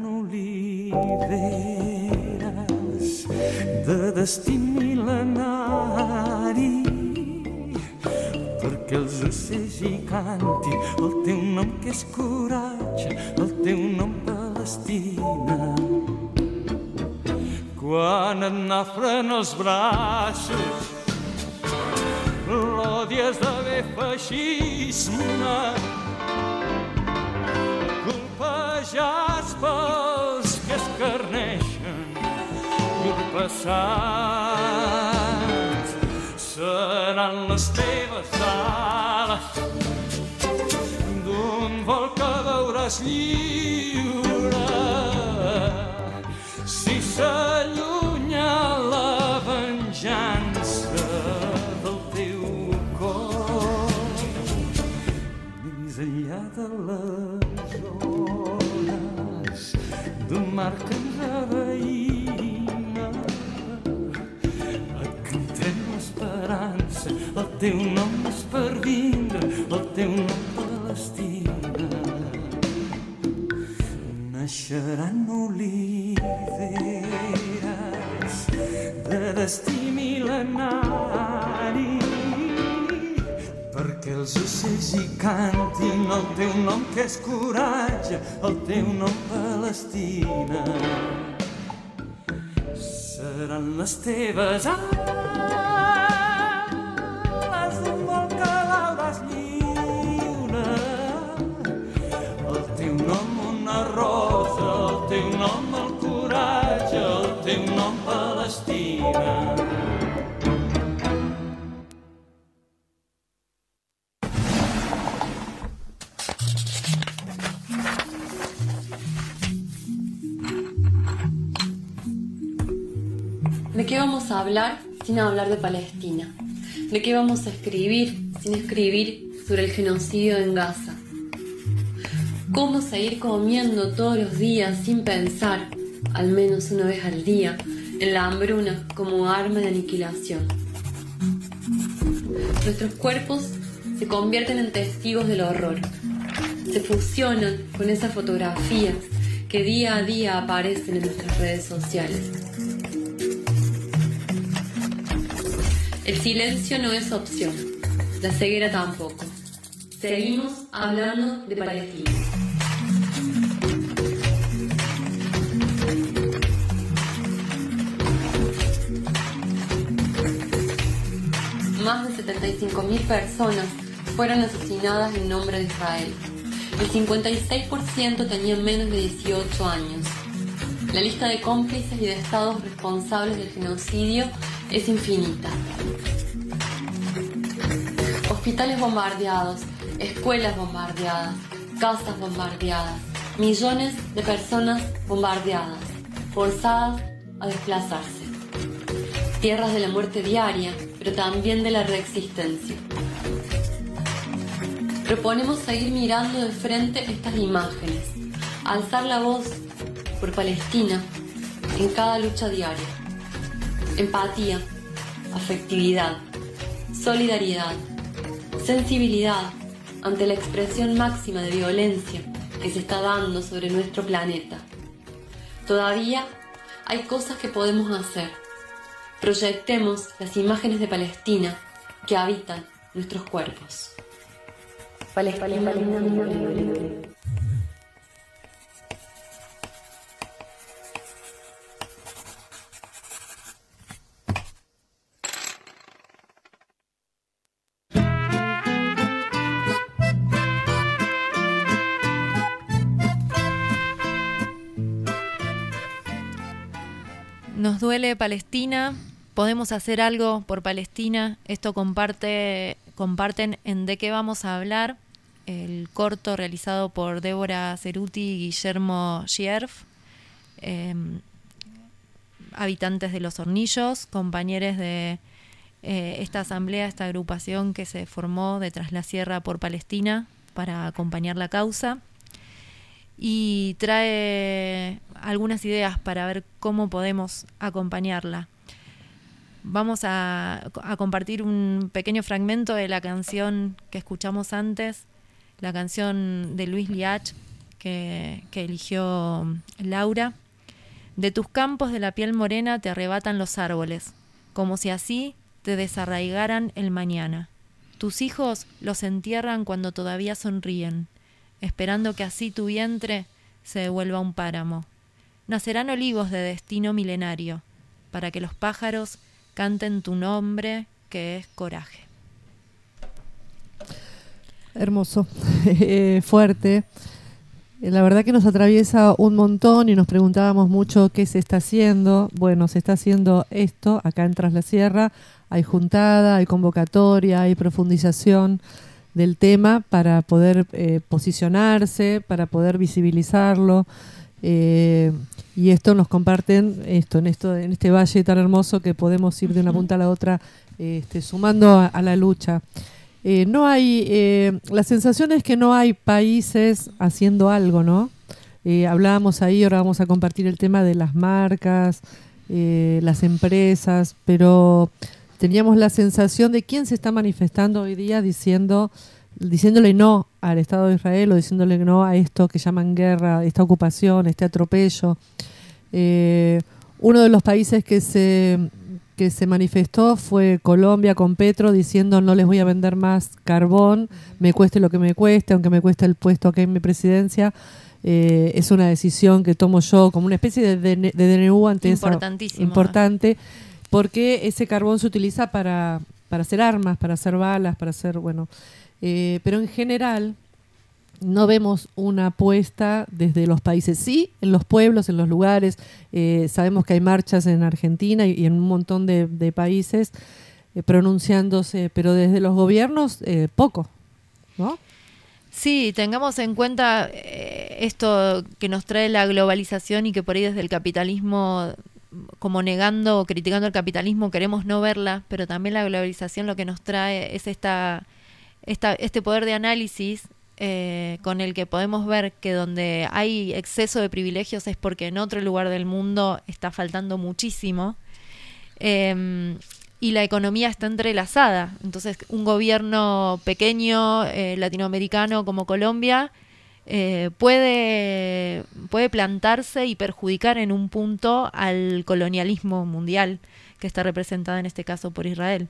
oliveres de destí mil·lenari perquè els ocells hi cantin el teu nom que és coratge, el teu nom, Palestina. Quan et nafren els braços, l'odies d'haver feixisme, colpejats pels que escarneixen llur passat. seran les teves ales d'un vol que veuràs lliure. Si s'allunya la venjança del teu cor, més enllà de les ones d'un mar que ens aveïna, et cantem l'esperança, el teu nom és per vindre, el teu nom Palestina. Naixeran oliveres de destí mil·lenari, perquè els ocells hi cantin el teu nom que és coratge, el teu nom Palestina. Seran les teves ales d'un vol que veuràs lliure, el teu nom una rosa, el teu nom el coratge, el teu nom Palestina. ¿De qué vamos a hablar sin hablar de Palestina? ¿De qué vamos a escribir sin escribir sobre el genocidio en Gaza? ¿Cómo seguir comiendo todos los días sin pensar, al menos una vez al día, en la hambruna como arma de aniquilación? Nuestros cuerpos se convierten en testigos del horror. Se fusionan con esas fotografías que día a día aparecen en nuestras redes sociales. El silencio no es opción, la ceguera tampoco. Seguimos hablando de Palestina. Más de setenta y cinco mil personas fueron asesinadas en nombre de Israel. El cincuenta y seis por ciento tenían menos de dieciocho años. La lista de cómplices y de estados responsables del genocidio es infinita. Hospitales bombardeados, escuelas bombardeadas, casas bombardeadas, millones de personas bombardeadas, forzadas a desplazarse. Tierras de la muerte diaria, pero también de la reexistencia. Proponemos seguir mirando de frente estas imágenes, alzar la voz por Palestina en cada lucha diaria. Empatía, afectividad, solidaridad, sensibilidad ante la expresión máxima de violencia que se está dando sobre nuestro planeta. Todavía hay cosas que podemos hacer. Proyectemos las imágenes de Palestina que habitan nuestros cuerpos. Palestina, Palestina, Palestina. Nos duele Palestina, podemos hacer algo por Palestina. Esto comparte, comparten en De qué vamos a hablar, el corto realizado por Débora Ceruti y Guillermo Gierf, eh, habitantes de Los Hornillos, compañeros de eh, esta asamblea, esta agrupación que se formó de Tras la Sierra por Palestina para acompañar la causa. Y trae algunas ideas para ver cómo podemos acompañarla. Vamos a, a compartir un pequeño fragmento de la canción que escuchamos antes, la canción de Luis Liach que, que eligió Laura. De tus campos de la piel morena te arrebatan los árboles, como si así te desarraigaran el mañana. Tus hijos los entierran cuando todavía sonríen, esperando que así tu vientre se devuelva un páramo. Nacerán olivos de destino milenario, para que los pájaros canten tu nombre, que es coraje. Hermoso, eh, fuerte. La verdad que nos atraviesa un montón y nos preguntábamos mucho qué se está haciendo. Bueno, se está haciendo esto acá en Tras la Sierra, hay juntada, hay convocatoria, hay profundización del tema para poder eh, posicionarse, para poder visibilizarlo. Eh, y esto nos comparten esto en esto en este valle tan hermoso que podemos ir de una punta a la otra, este, sumando a, a la lucha. Eh, no hay eh, la sensación es que no hay países haciendo algo, ¿no? Eh, hablábamos ahí, ahora vamos a compartir el tema de las marcas, eh, las empresas, pero teníamos la sensación de quién se está manifestando hoy día diciendo diciéndole no al Estado de Israel o diciéndole no a esto que llaman guerra, esta ocupación, este atropello. Eh, uno de los países que se, que se manifestó fue Colombia con Petro diciendo no les voy a vender más carbón, me cueste lo que me cueste, aunque me cueste el puesto acá en mi presidencia. Eh, es una decisión que tomo yo como una especie de, de, de D N U ante esa importante, porque ese carbón se utiliza para, para hacer armas, para hacer balas, para hacer, bueno... Eh, pero en general no vemos una apuesta desde los países. Sí, en los pueblos, en los lugares. Eh, sabemos que hay marchas en Argentina y, y en un montón de, de países eh, pronunciándose, pero desde los gobiernos eh, poco, ¿no? Sí, tengamos en cuenta eh, esto que nos trae la globalización y que por ahí desde el capitalismo, como negando o criticando el capitalismo, queremos no verla, pero también la globalización lo que nos trae es esta... Esta, este poder de análisis eh, con el que podemos ver que donde hay exceso de privilegios es porque en otro lugar del mundo está faltando muchísimo eh, y la economía está entrelazada. Entonces un gobierno pequeño eh, latinoamericano como Colombia eh, puede, puede plantarse y perjudicar en un punto al colonialismo mundial que está representado en este caso por Israel.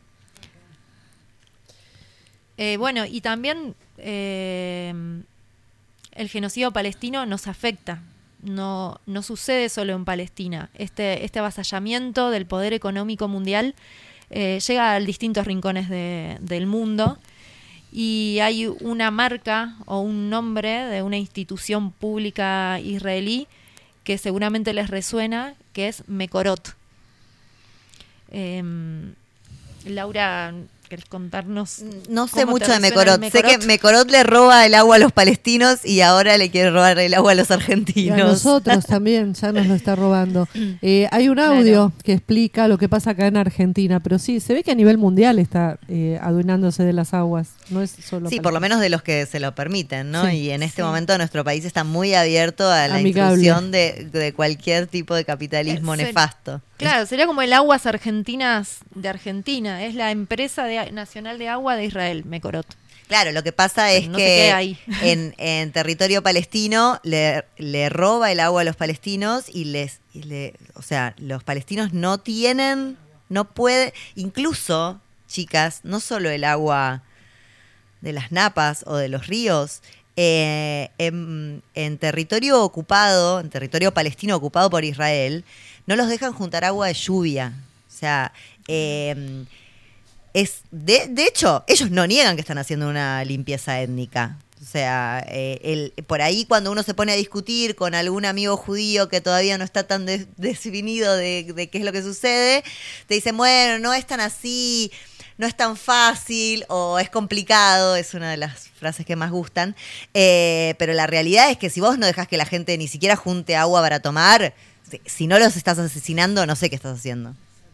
Eh, bueno, y también eh, el genocidio palestino nos afecta, no, no sucede solo en Palestina. Este, este avasallamiento del poder económico mundial eh, llega a distintos rincones de, del mundo y hay una marca o un nombre de una institución pública israelí que seguramente les resuena, que es Mekorot. Eh, Laura... ¿Querés contarnos? No sé mucho de Mekorot. Sé que Mekorot le roba el agua a los palestinos y ahora le quiere robar el agua a los argentinos. Y a nosotros también, ya nos lo está robando. Eh, hay un audio claro. que explica lo que pasa acá en Argentina, pero sí, se ve que a nivel mundial está eh, adueñándose de las aguas. No es solo sí, para... por lo menos de los que se lo permiten, ¿no? Sí, y en este sí. momento nuestro país está muy abierto a la Amigable. intrusión de, de cualquier tipo de capitalismo Ser, nefasto. Claro, sería como el Aguas Argentinas de Argentina. Es la empresa de, nacional de agua de Israel, Mekorot. Claro, lo que pasa es no que en, en territorio palestino le, le roba el agua a los palestinos y les, y le, o sea, los palestinos no tienen, no pueden, incluso, chicas, no solo el agua de las napas o de los ríos, eh, en, en territorio ocupado, en territorio palestino ocupado por Israel, no los dejan juntar agua de lluvia. O sea, eh, es de, de hecho, ellos no niegan que están haciendo una limpieza étnica. O sea, eh, el, por ahí cuando uno se pone a discutir con algún amigo judío que todavía no está tan de, definido de, de qué es lo que sucede, te dicen, bueno, no es tan así, no es tan fácil o es complicado, es una de las frases que más gustan. Eh, pero la realidad es que si vos no dejás que la gente ni siquiera junte agua para tomar, si, si no los estás asesinando, no sé qué estás haciendo.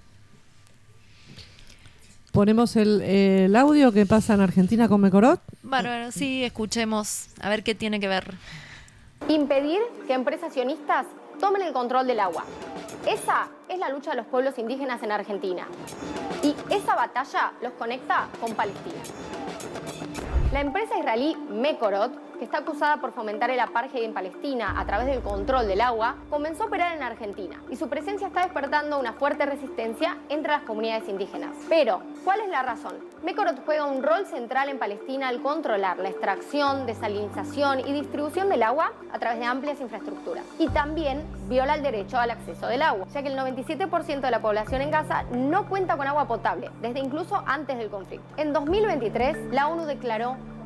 ¿Ponemos el, el audio que pasa en Argentina con Mekorot? Bárbaro, sí, escuchemos, a ver qué tiene que ver. Impedir que empresas sionistas tomen el control del agua. Esa es la lucha de los pueblos indígenas en Argentina. Y esa batalla los conecta con Palestina. La empresa israelí Mekorot, que está acusada por fomentar el apartheid en Palestina a través del control del agua, comenzó a operar en Argentina y su presencia está despertando una fuerte resistencia entre las comunidades indígenas. Pero, ¿cuál es la razón? Mekorot juega un rol central en Palestina al controlar la extracción, desalinización y distribución del agua a través de amplias infraestructuras. Y también viola el derecho al acceso del agua, ya que el noventa y siete por ciento de la población en Gaza no cuenta con agua potable, desde incluso antes del conflicto. En dos mil veintitrés, la ONU declaró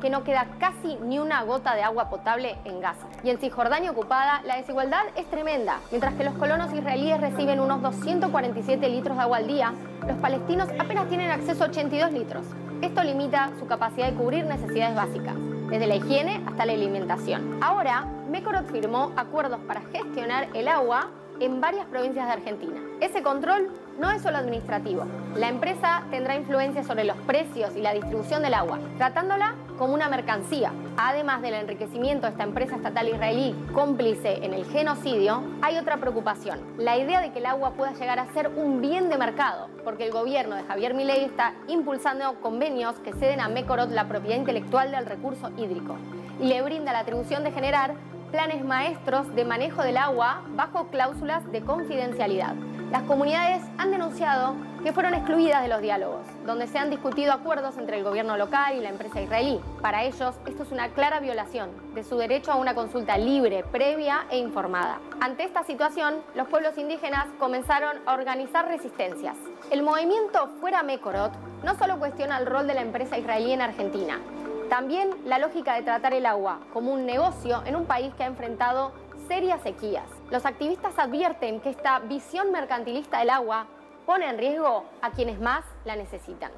que no queda casi ni una gota de agua potable en Gaza. Y en Cisjordania ocupada, la desigualdad es tremenda. Mientras que los colonos israelíes reciben unos doscientos cuarenta y siete litros de agua al día, los palestinos apenas tienen acceso a ochenta y dos litros. Esto limita su capacidad de cubrir necesidades básicas, desde la higiene hasta la alimentación. Ahora, Mekorot firmó acuerdos para gestionar el agua en varias provincias de Argentina. Ese control no es solo administrativo. La empresa tendrá influencia sobre los precios y la distribución del agua, tratándola como una mercancía. Además del enriquecimiento de esta empresa estatal israelí cómplice en el genocidio, hay otra preocupación: la idea de que el agua pueda llegar a ser un bien de mercado, porque el gobierno de Javier Milei está impulsando convenios que ceden a Mekorot la propiedad intelectual del recurso hídrico y le brinda la atribución de generar planes maestros de manejo del agua bajo cláusulas de confidencialidad. Las comunidades han denunciado que fueron excluidas de los diálogos, donde se han discutido acuerdos entre el gobierno local y la empresa israelí. Para ellos, esto es una clara violación de su derecho a una consulta libre, previa e informada. Ante esta situación, los pueblos indígenas comenzaron a organizar resistencias. El movimiento Fuera Mekorot no solo cuestiona el rol de la empresa israelí en Argentina, también la lógica de tratar el agua como un negocio en un país que ha enfrentado serias sequías. Los activistas advierten que esta visión mercantilista del agua pone en riesgo a quienes más la necesitan.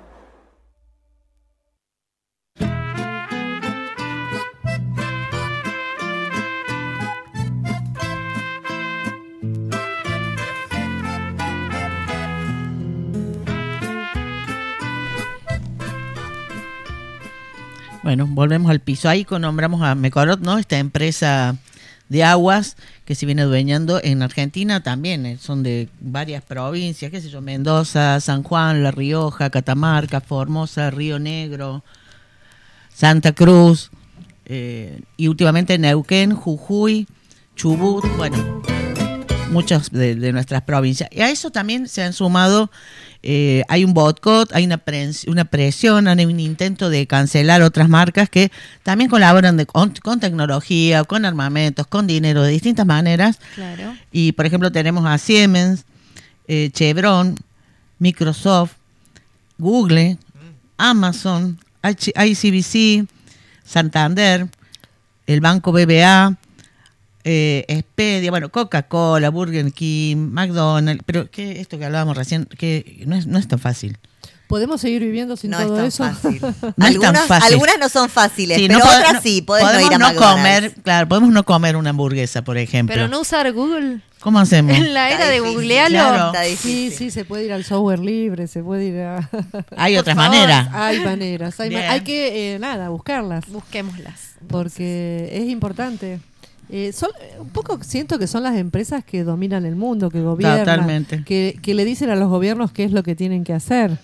Bueno, volvemos al piso. Ahí nombramos a Mekorot, ¿no? Esta empresa de aguas que se viene adueñando en Argentina también. Eh, son de varias provincias, qué sé yo, Mendoza, San Juan, La Rioja, Catamarca, Formosa, Río Negro, Santa Cruz, eh, y últimamente Neuquén, Jujuy, Chubut, bueno, muchas de, de nuestras provincias. Y a eso también se han sumado, eh, hay un boicot, hay una, pres, una presión, hay un intento de cancelar otras marcas que también colaboran de, con, con tecnología, con armamentos, con dinero, de distintas maneras. Claro. Y por ejemplo tenemos a Siemens, eh, Chevron, Microsoft, Google, Amazon, I C B C, Santander, el Banco B B A, Eh, Expedia, bueno, Coca-Cola, Burger King, McDonald's, pero que esto que hablábamos recién, que no es, no es tan fácil. ¿Podemos seguir viviendo sin no todo es tan eso? Fácil. No algunas, es tan fácil. Algunas no son fáciles, Sí, pero no otras no, sí, podés podemos no ir a no McDonald's. comer, claro, podemos no comer una hamburguesa, por ejemplo. Pero no usar Google. ¿Cómo hacemos? En la era de googlealo. Claro. Sí, sí, se puede ir al software libre, se puede ir a... Hay Por otras favor. maneras. Hay maneras, hay, ma- Bien. hay que, eh, nada, buscarlas. Busquémoslas. Porque es importante. Eh, son, un poco siento que son las empresas que dominan el mundo, que gobiernan, Totalmente. que, que le dicen a los gobiernos qué es lo que tienen que hacer.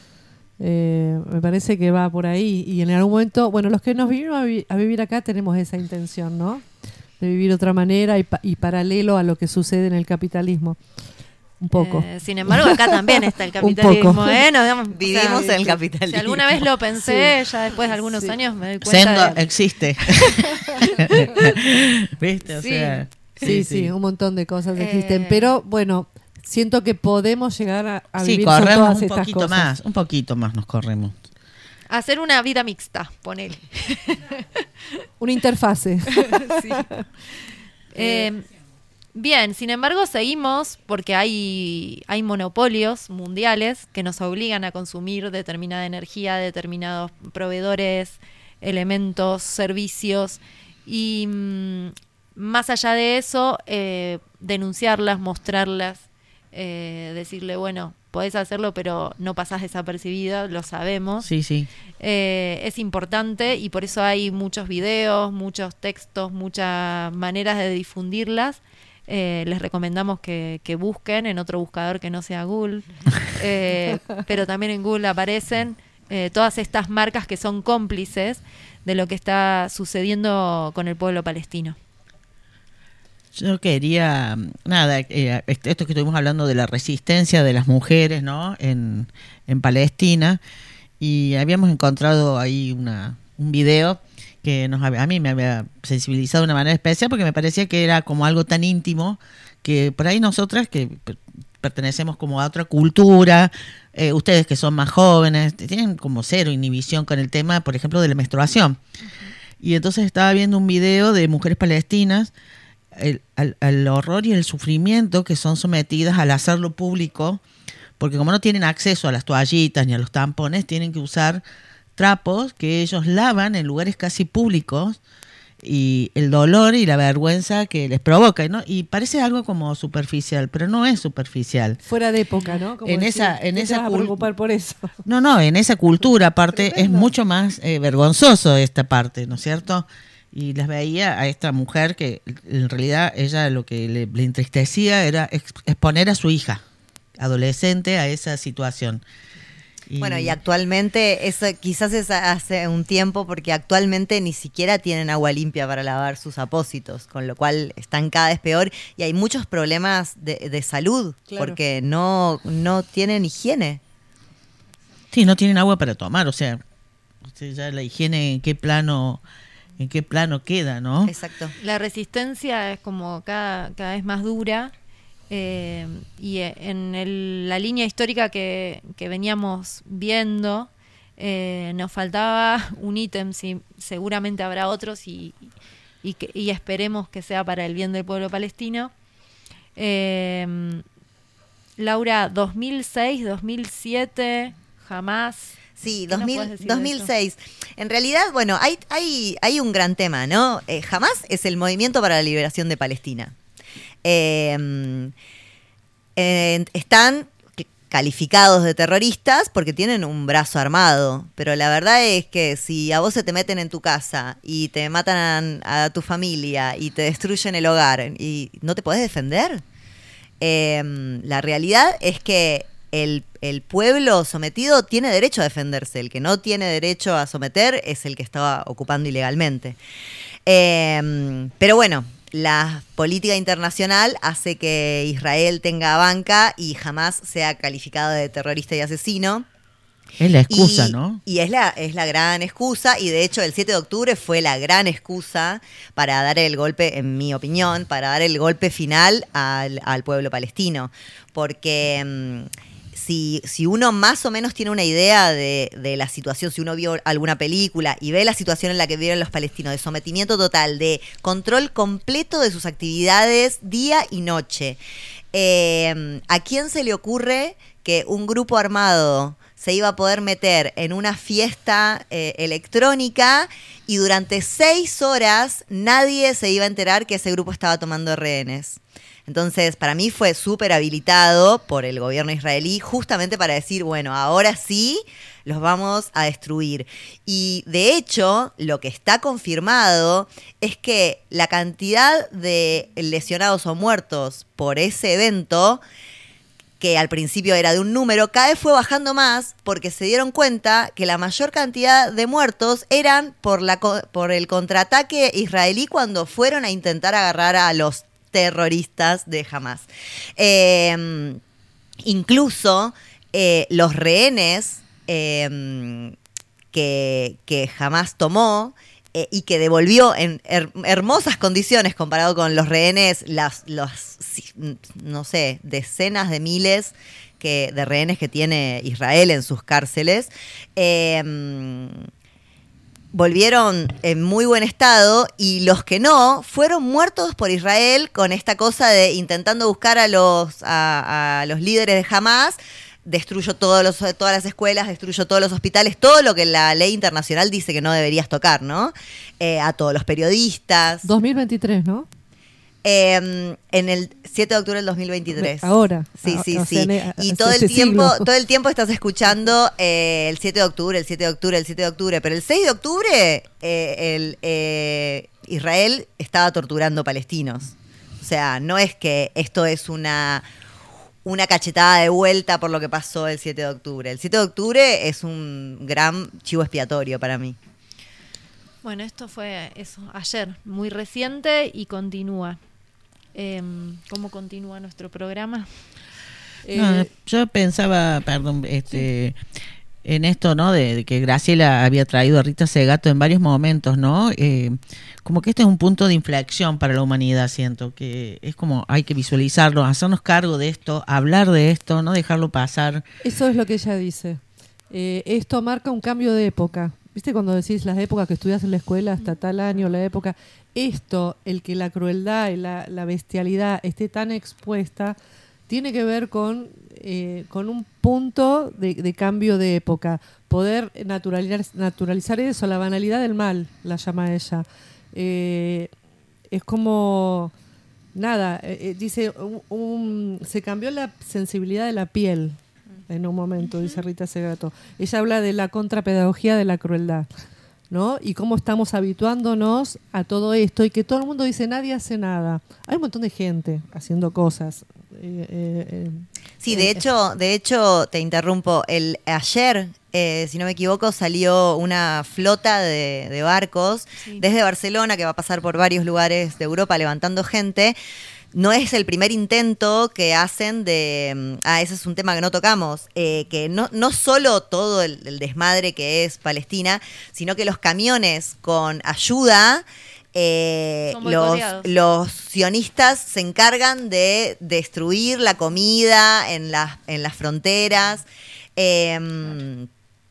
Eh, me parece que va por ahí. Y en algún momento, bueno, los que nos vinimos a, vi- a vivir acá tenemos esa intención, ¿no? De vivir de otra manera y, pa- y paralelo a lo que sucede en el capitalismo. Un poco. Eh, sin embargo, acá también está el Un capitalismo. poco. ¿eh? No, digamos, Vivimos o sea, en el capitalismo. Si alguna vez lo pensé, Sí. ya después de algunos Sí. años me doy cuenta. Sendo de- existe. ¿Viste? O Sí. sea, Sí, sí, un montón de cosas Eh, existen. Pero bueno, siento que podemos llegar a, a sí, vivir con corremos todas un estas poquito cosas. más, un poquito más nos corremos. Hacer una vida mixta, ponele. Una interfase. Sí. Eh, bien, sin embargo, seguimos porque hay, hay monopolios mundiales que nos obligan a consumir determinada energía, determinados proveedores, elementos, servicios. Y mm, más allá de eso, eh, denunciarlas, mostrarlas, eh, decirle, bueno, podés hacerlo, pero no pasás desapercibida, lo sabemos. Sí, sí. Eh, es importante y por eso hay muchos videos, muchos textos, muchas maneras de difundirlas. Eh, les recomendamos que, que busquen en otro buscador que no sea Google, eh, pero también en Google aparecen eh, todas estas marcas que son cómplices de lo que está sucediendo con el pueblo palestino. Yo quería, nada, eh, esto que estuvimos hablando de la resistencia de las mujeres, ¿no? En, en Palestina, y habíamos encontrado ahí una, un video que nos había- a mí me había sensibilizado de una manera especial porque me parecía que era como algo tan íntimo que por ahí nosotras que per- pertenecemos como a otra cultura, eh, ustedes que son más jóvenes, tienen como cero inhibición con el tema, por ejemplo, de la menstruación. Y entonces estaba viendo un video de mujeres palestinas, el, al, al horror y el sufrimiento que son sometidas al hacerlo público, porque como no tienen acceso a las toallitas ni a los tampones, tienen que usar trapos que ellos lavan en lugares casi públicos, y el dolor y la vergüenza que les provoca, ¿no? Y parece algo como superficial, pero no es superficial. Fuera de época, ¿no? Como En decir, esa- en no te esa vas a cul- preocupar por eso. No, no, en esa cultura aparte es mucho más eh, vergonzoso esta parte, ¿no es cierto? Y las veía a esta mujer que en realidad ella lo que le, le entristecía era ex- exponer a su hija adolescente a esa situación. Y- Bueno, y actualmente, eso quizás es hace un tiempo, porque actualmente ni siquiera tienen agua limpia para lavar sus apósitos, con lo cual están cada vez peor y hay muchos problemas de, de salud, Claro. porque no, no tienen higiene. Sí, no tienen agua para tomar, o sea, o sea, ya la higiene en qué plano, en qué plano queda, ¿no? Exacto. La resistencia es como cada, cada vez más dura, eh, y eh, en el- la línea histórica que, que veníamos viendo, eh, nos faltaba un ítem, sí, seguramente habrá otros y, y, que- y esperemos que sea para el bien del pueblo palestino. Eh, Laura, dos mil seis, dos mil siete, jamás. Sí, ¿Qué nos dos mil, puedes decir de dos mil seis. En realidad, bueno, hay, hay, hay un gran tema, ¿no? Eh, Hamas es el Movimiento para la Liberación de Palestina. Eh, eh, están calificados de terroristas porque tienen un brazo armado, pero la verdad es que si a vos se te meten en tu casa y te matan a, a tu familia y te destruyen el hogar y no te podés defender, eh, la realidad es que el, el pueblo sometido tiene derecho a defenderse. El que no tiene derecho a someter es el que estaba ocupando ilegalmente. Eh, pero bueno, la política internacional hace que Israel tenga banca y jamás sea calificado de terrorista y asesino. Es la excusa, Y- ¿no? Y es la, es la gran excusa, y de hecho el siete de octubre fue la gran excusa para dar el golpe, en mi opinión, para dar el golpe final al, al pueblo palestino. Porque mm, si, si uno más o menos tiene una idea de, de la situación, si uno vio alguna película y ve la situación en la que viven los palestinos, de sometimiento total, de control completo de sus actividades día y noche, eh, ¿a quién se le ocurre que un grupo armado se iba a poder meter en una fiesta eh, electrónica y durante seis horas nadie se iba a enterar que ese grupo estaba tomando rehenes? Entonces, para mí fue súper habilitado por el gobierno israelí justamente para decir, bueno, ahora sí los vamos a destruir. Y de hecho, lo que está confirmado es que la cantidad de lesionados o muertos por ese evento, que al principio era de un número, cada vez fue bajando más porque se dieron cuenta que la mayor cantidad de muertos eran por, la, co- por el contraataque israelí cuando fueron a intentar agarrar a los terroristas de Hamas. Eh, incluso eh, los rehenes eh, que, que Hamas tomó eh, y que devolvió en her- hermosas condiciones comparado con los rehenes, las, los, si- no sé, decenas de miles que, de rehenes que tiene Israel en sus cárceles, eh, volvieron en muy buen estado, y los que no fueron muertos por Israel con esta cosa de intentando buscar a los, a, a los líderes de Hamas. Destruyo todos los, todas las escuelas, destruyo todos los hospitales, todo lo que la ley internacional dice que no deberías tocar, ¿no? Eh, a todos los periodistas. dos mil veintitrés, ¿no? Eh, en el siete de octubre del dos mil veintitrés. Ahora. Sí, Ah, sí, o sí. sea, ne- Y hace todo el este tiempo, siglo. todo el tiempo estás escuchando eh, el siete de octubre, el siete de octubre, el siete de octubre. Pero el seis de octubre eh, el, eh, Israel estaba torturando palestinos. O sea, no es que esto es una, una cachetada de vuelta por lo que pasó el siete de octubre. El siete de octubre es un gran chivo expiatorio para mí. Bueno, esto fue eso, ayer, muy reciente y continúa. Eh, ¿Cómo continúa nuestro programa? No, Eh, yo pensaba, perdón, este, en esto, ¿no? De, de que Graciela había traído a Rita Segato en varios momentos, ¿no? Eh, como que este es un punto de inflexión para la humanidad, siento, que es como hay que visualizarlo, hacernos cargo de esto, hablar de esto, no dejarlo pasar. Eso es lo que ella dice. Eh, esto marca un cambio de época. ¿Viste cuando decís las épocas que estudias en la escuela hasta tal año, la época? Esto, el que la crueldad y la, la bestialidad esté tan expuesta, tiene que ver con, eh, con un punto de, de cambio de época. Poder naturalizar, naturalizar eso, la banalidad del mal, la llama ella. Eh, es como, nada, eh, dice, un, un, se cambió la sensibilidad de la piel en un momento, dice Rita Segato. Ella habla de la contrapedagogía de la crueldad, ¿no? Y cómo estamos habituándonos a todo esto y que todo el mundo dice, nadie hace nada. Hay un montón de gente haciendo cosas. Eh, eh, eh, sí, de hecho, de hecho, te interrumpo. El ayer, eh, si no me equivoco, salió una flota de, de barcos sí. desde Barcelona que va a pasar por varios lugares de Europa levantando gente. No es el primer intento que hacen de... Ah, ese es un tema que no tocamos. Eh, que no, no solo todo el, el desmadre que es Palestina, sino que los camiones con ayuda... Eh, los, los sionistas se encargan de destruir la comida en las, en las fronteras. Eh,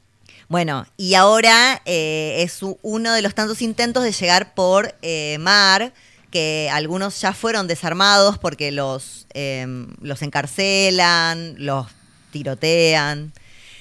bueno, y ahora eh, es uno de los tantos intentos de llegar por eh, mar, que algunos ya fueron desarmados porque los, eh, los encarcelan, los tirotean.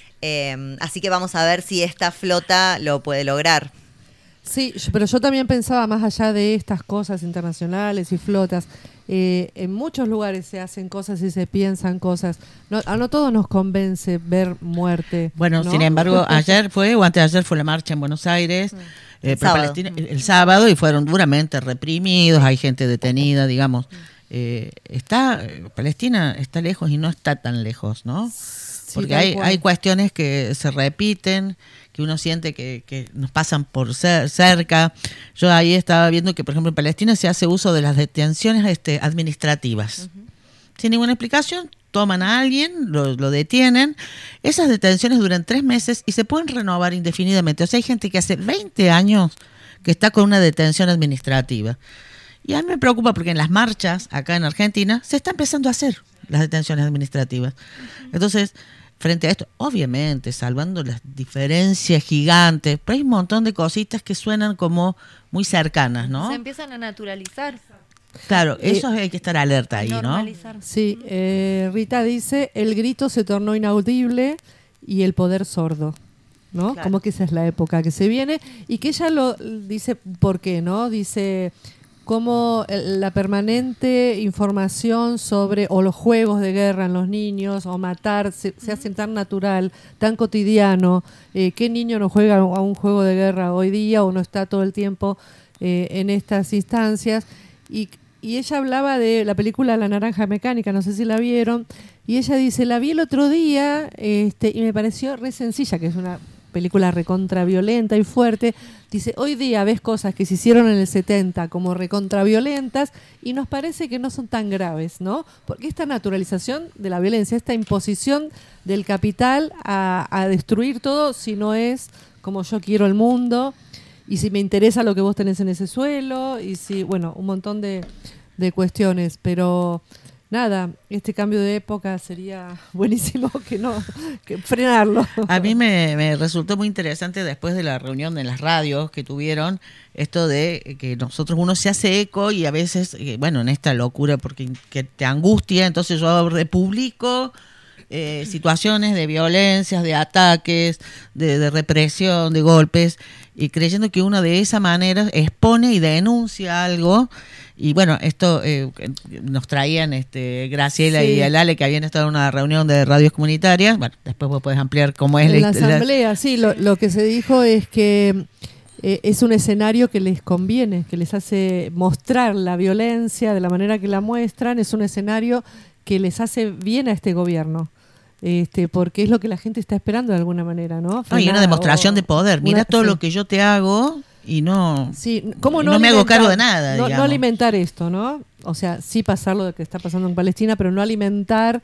Eh, así que vamos a ver si esta flota lo puede lograr. Sí, pero yo también pensaba más allá de estas cosas internacionales y flotas. Eh, en muchos lugares se hacen cosas y se piensan cosas. No, a no todos nos convence ver muerte. Bueno, ¿no? sin embargo, ayer fue, o antes de ayer fue la marcha en Buenos Aires, eh, el, sábado. Palestina, el, el sábado, y fueron duramente reprimidos, hay gente detenida, digamos. Eh, está Palestina está lejos y no está tan lejos, ¿no? Sí, porque hay, hay cuestiones que se repiten, que uno siente que, que nos pasan por cer- cerca. Yo ahí estaba viendo que, por ejemplo, en Palestina se hace uso de las detenciones este, administrativas. Uh-huh. Sin ninguna explicación, toman a alguien, lo, lo detienen. Esas detenciones duran tres meses y se pueden renovar indefinidamente. O sea, hay gente que hace veinte años que está con una detención administrativa. Y a mí me preocupa porque en las marchas, acá en Argentina, se está empezando a hacer las detenciones administrativas. Uh-huh. Entonces... frente a esto, obviamente, salvando las diferencias gigantes, pero hay un montón de cositas que suenan como muy cercanas, ¿no? Se empiezan a naturalizar. Claro, Eh, eso hay que estar alerta ahí, ¿no? Sí, eh, Rita dice, el grito se tornó inaudible y el poder sordo, ¿no? Claro. Como que esa es la época que se viene y que ella lo dice, ¿por qué, no? Dice... como la permanente información sobre o los juegos de guerra en los niños o matar se, se hace tan natural, tan cotidiano. Eh, ¿Qué niño no juega a un juego de guerra hoy día o no está todo el tiempo eh, en estas instancias? Y, y ella hablaba de la película La Naranja Mecánica, no sé si la vieron, y ella dice, la vi el otro día este, y me pareció re sencilla, que es una película recontra violenta y fuerte. Dice, hoy día ves cosas que se hicieron en el setenta como recontra violentas y nos parece que no son tan graves, ¿no? Porque esta naturalización de la violencia, esta imposición del capital a, a destruir todo si no es como yo quiero el mundo y si me interesa lo que vos tenés en ese suelo y si, bueno, un montón de, de cuestiones, pero... nada, este cambio de época sería buenísimo que no que frenarlo. A mí me, me resultó muy interesante después de la reunión en las radios que tuvieron, esto de que nosotros uno se hace eco y a veces, bueno, en esta locura porque que te angustia, entonces yo republico eh, situaciones de violencias, de ataques, de, de represión, de golpes, y creyendo que uno de esa manera expone y denuncia algo. Y bueno, esto eh, nos traían este Graciela sí. y el Ale, que habían estado en una reunión de radios comunitarias. Bueno, después vos podés ampliar cómo es en la, la asamblea. La... Sí, lo, lo que se dijo es que eh, es un escenario que les conviene, que les hace mostrar la violencia de la manera que la muestran. Es un escenario que les hace bien a este gobierno. Este, porque es lo que la gente está esperando de alguna manera, ¿no? No, y una demostración o, de poder. Mira todo sí. lo que yo te hago y no, sí, ¿cómo no, no me hago cargo de nada. No, no alimentar esto, ¿no? O sea, sí pasar lo que está pasando en Palestina, pero no alimentar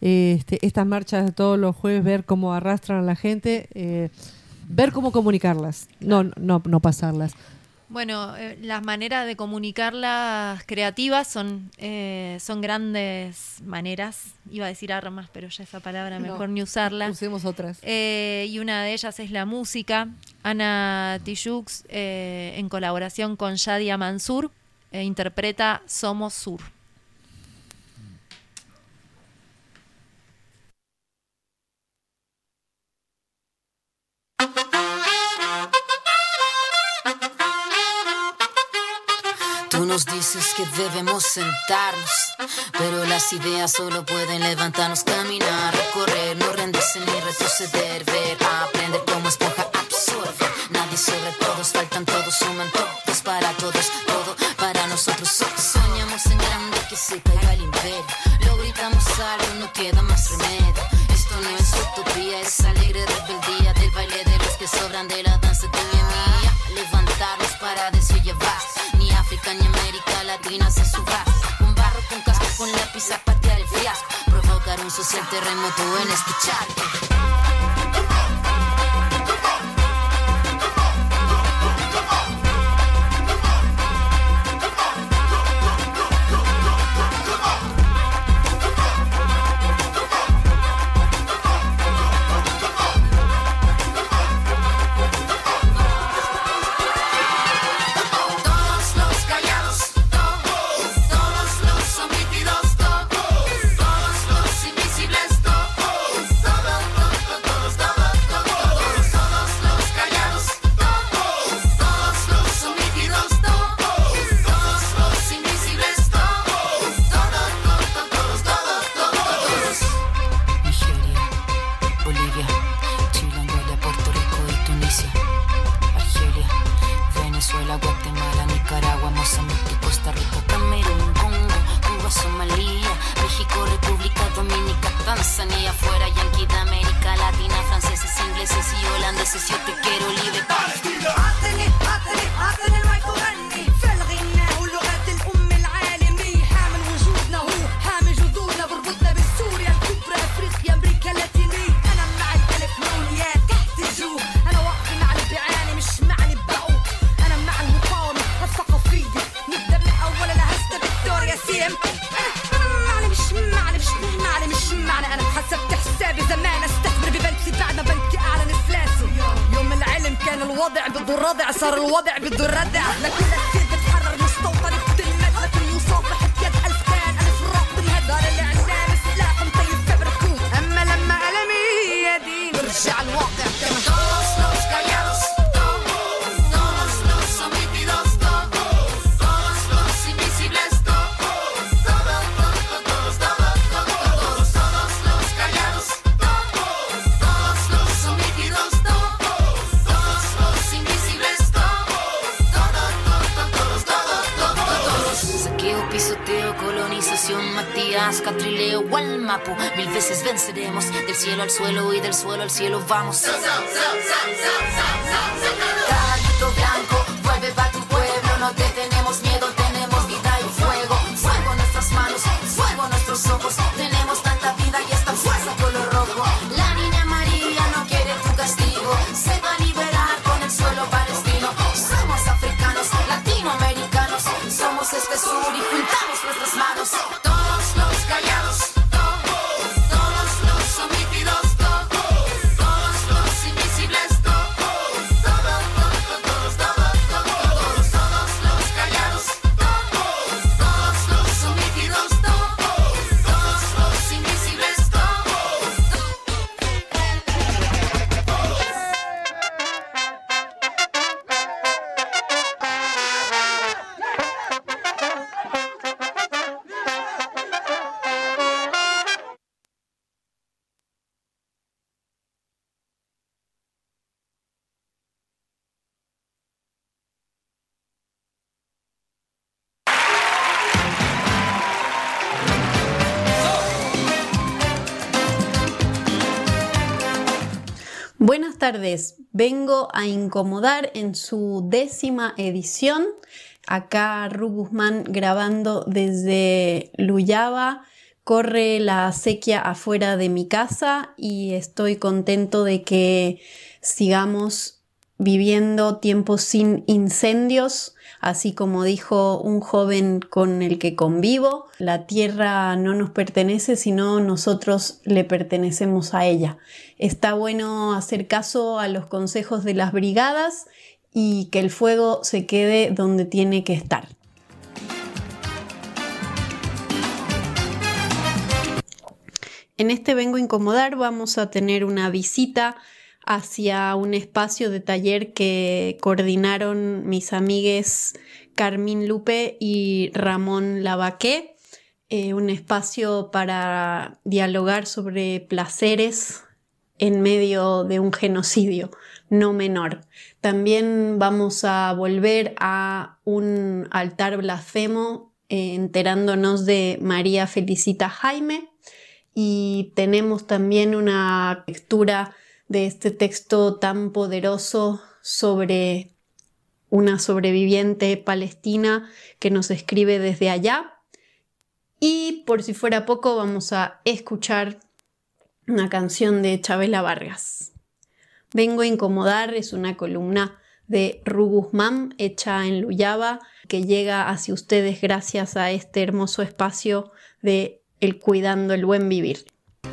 este, estas marchas de todos los jueves, ver cómo arrastran a la gente, eh, ver cómo comunicarlas, no, no, no pasarlas. Bueno, eh, las maneras de comunicarlas creativas son, eh, son grandes maneras. Iba a decir armas, pero ya esa palabra No, mejor ni usarla. Usemos otras. Eh, y una de ellas es la música. Ana Tijoux, eh, en colaboración con Shadia Mansour, eh, interpreta Somos Sur. Tú nos dices que debemos sentarnos, pero las ideas solo pueden levantarnos, caminar, recorrer, no rendirse ni retroceder, ver, aprender como esponja absorbe. Nadie sobre todos, faltan todos, suman todos para todos, todo para nosotros. Soñamos en grande que se caiga el imperio, lo gritamos alto, no queda más remedio. Esto no es utopía, es alegre rebeldía del baile de los que sobran de la danza de mi mía. Levantarnos para decir llevar. Ni África ni América Latina se suba. Con barro, con casco, con lápiz a patear el fiasco. Provocar un social terremoto en este charco. Del cielo al suelo y del suelo al cielo vamos. Caballito blanco, vuelve pa' tu pueblo. No te tenemos miedo, tenemos vida y fuego. Fuego en nuestras manos, fuego en nuestros ojos. Tenemos tanta vida y esta fuerza color rojo. La niña María no quiere tu castigo. Se va a liberar con el suelo palestino. Somos africanos, latinoamericanos. Somos este sur y juntamos nuestras manos. Todos los callados. Buenas tardes, vengo a incomodar en su décima edición. Acá Ru Guzmán grabando desde Luyaba Corre la acequia afuera de mi casa y estoy contento de que sigamos viviendo tiempos sin incendios. Así como dijo un joven con el que convivo, la tierra no nos pertenece, sino nosotros le pertenecemos a ella. Está bueno hacer caso a los consejos de las brigadas y que el fuego se quede donde tiene que estar. En este Vengo a Incomodar vamos a tener una visita hacia un espacio de taller que coordinaron mis amigues Carmín Lupe y Ramón Lavaqué, eh, un espacio para dialogar sobre placeres en medio de un genocidio no menor. También vamos a volver a un altar blasfemo, eh, enterándonos de María Felicita Jaime, y tenemos también una lectura de este texto tan poderoso sobre una sobreviviente palestina que nos escribe desde allá. Y por si fuera poco, vamos a escuchar una canción de Chabela Vargas. Vengo a Incomodar es una columna de Ru Guzmán hecha en Luyaba que llega hacia ustedes gracias a este hermoso espacio de El Cuidando el Buen Vivir.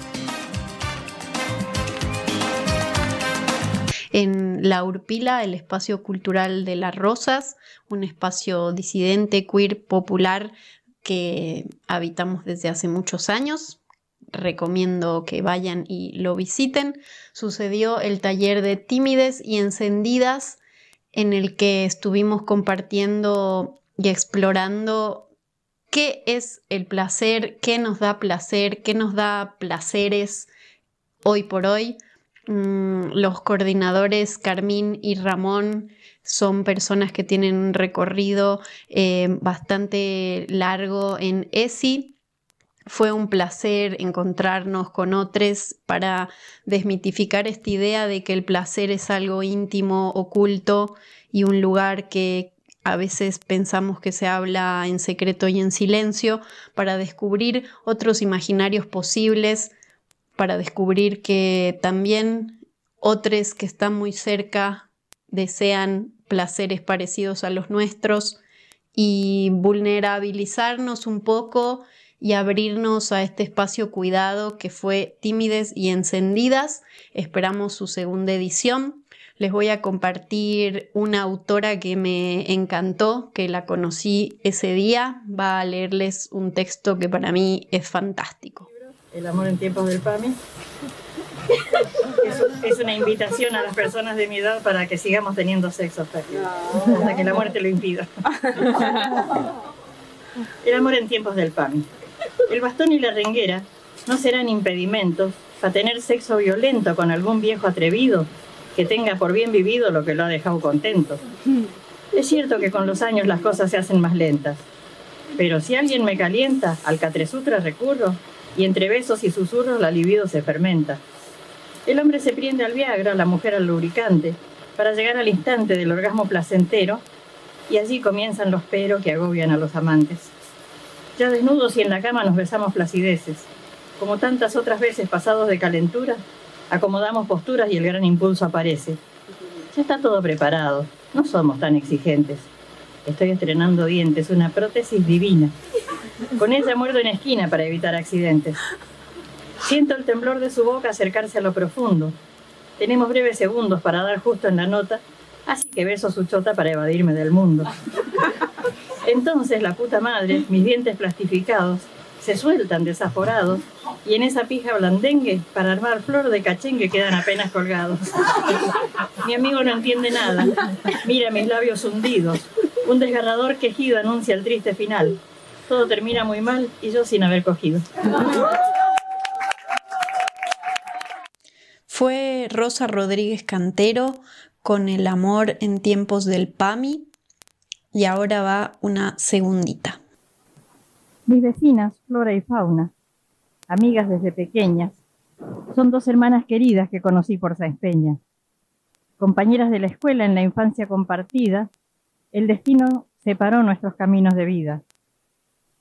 En La Urpila, el espacio cultural de Las Rosas, un espacio disidente, queer, popular que habitamos desde hace muchos años. Recomiendo que vayan y lo visiten. Sucedió el taller de Tímides y Encendidas, en el que estuvimos compartiendo y explorando qué es el placer, qué nos da placer, qué nos da placeres hoy por hoy. Los coordinadores Carmín y Ramón son personas que tienen un recorrido eh, bastante largo en E S I. Fue un placer encontrarnos con otros para desmitificar esta idea de que el placer es algo íntimo, oculto y un lugar que a veces pensamos que se habla en secreto y en silencio, para descubrir otros imaginarios posibles, para descubrir que también otros que están muy cerca desean placeres parecidos a los nuestros, y vulnerabilizarnos un poco y abrirnos a este espacio cuidado que fue Tímides y Encendidas. Esperamos su segunda edición. Les voy a compartir una autora que me encantó, que la conocí ese día. Va a leerles un texto que para mí es fantástico. El amor en tiempos del PAMI. Es, es una invitación a las personas de mi edad para que sigamos teniendo sexo hasta que, hasta que la muerte lo impida. El amor en tiempos del PAMI. El bastón y la renguera no serán impedimentos para tener sexo violento con algún viejo atrevido que tenga por bien vivido lo que lo ha dejado contento. Es cierto que con los años las cosas se hacen más lentas, pero si alguien me calienta, al Katresutra recurro, y entre besos y susurros la libido se fermenta. El hombre se prende al Viagra, la mujer al lubricante, para llegar al instante del orgasmo placentero, y allí comienzan los pero que agobian a los amantes. Ya desnudos y en la cama nos besamos placideces. Como tantas otras veces pasados de calentura, acomodamos posturas y el gran impulso aparece. Ya está todo preparado, no somos tan exigentes. Estoy estrenando dientes, una prótesis divina. Con ella muerdo en esquina para evitar accidentes. Siento el temblor de su boca acercarse a lo profundo. Tenemos breves segundos para dar justo en la nota, así que beso su chota para evadirme del mundo. Entonces la puta madre, mis dientes plastificados, se sueltan desaforados, y en esa pija blandengue, para armar flor de cachengue, quedan apenas colgados. Mi amigo no entiende nada. Mira mis labios hundidos. Un desgarrador quejido anuncia el triste final. Todo termina muy mal y yo sin haber cogido. Fue Rosa Rodríguez Cantero con El amor en tiempos del PAMI, y ahora va una segundita. Mis vecinas, Flora y Fauna, amigas desde pequeñas, son dos hermanas queridas que conocí por Sáenz Peña. Compañeras de la escuela en la infancia compartida, el destino separó nuestros caminos de vida.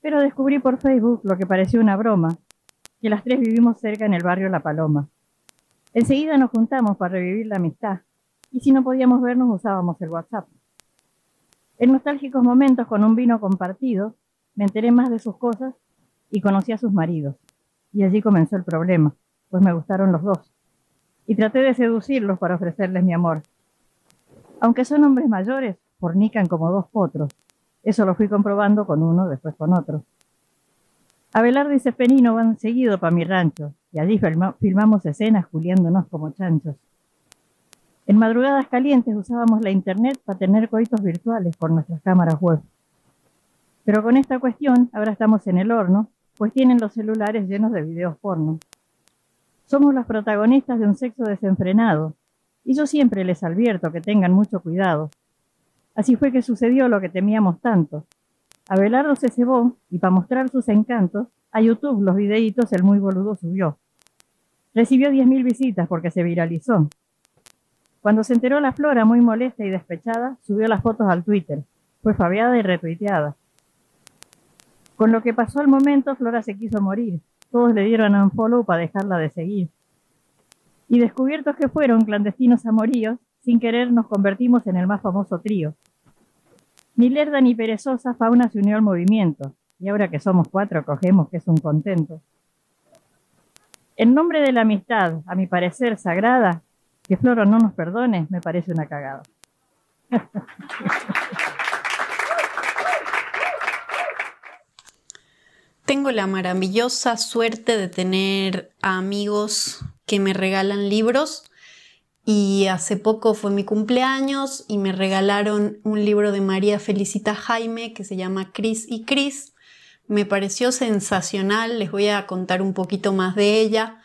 Pero descubrí por Facebook lo que pareció una broma, que las tres vivimos cerca en el barrio La Paloma. Enseguida nos juntamos para revivir la amistad, y si no podíamos vernos usábamos el WhatsApp. En nostálgicos momentos, con un vino compartido, me enteré más de sus cosas y conocí a sus maridos. Y allí comenzó el problema, pues me gustaron los dos. Y traté de seducirlos para ofrecerles mi amor. Aunque son hombres mayores, fornican como dos potros. Eso lo fui comprobando con uno, después con otro. Abelardo y Ceferino van seguido para mi rancho, y allí filma- filmamos escenas juliándonos como chanchos. En madrugadas calientes usábamos la internet para tener coitos virtuales por nuestras cámaras web. Pero con esta cuestión, ahora estamos en el horno, pues tienen los celulares llenos de videos porno. Somos los protagonistas de un sexo desenfrenado, y yo siempre les advierto que tengan mucho cuidado. Así fue que sucedió lo que temíamos tanto. Abelardo se cebó, y para mostrar sus encantos, a YouTube los videitos el muy boludo subió. Recibió diez mil visitas porque se viralizó. Cuando se enteró la Flora, muy molesta y despechada, subió las fotos al Twitter. Fue fabeada y retuiteada. Con lo que pasó al momento, Flora se quiso morir. Todos le dieron un follow para dejarla de seguir. Y descubiertos que fueron clandestinos amoríos, sin querer nos convertimos en el más famoso trío. Ni lerda ni perezosa, Fauna se unió al movimiento. Y ahora que somos cuatro, cogemos que es un contento. En nombre de la amistad, a mi parecer sagrada, que Floro no nos perdone, me parece una cagada. Tengo la maravillosa suerte de tener amigos que me regalan libros y hace poco fue mi cumpleaños y me regalaron un libro de María Felicita Jaime que se llama Cris y Cris. Me pareció sensacional, les voy a contar un poquito más de ella.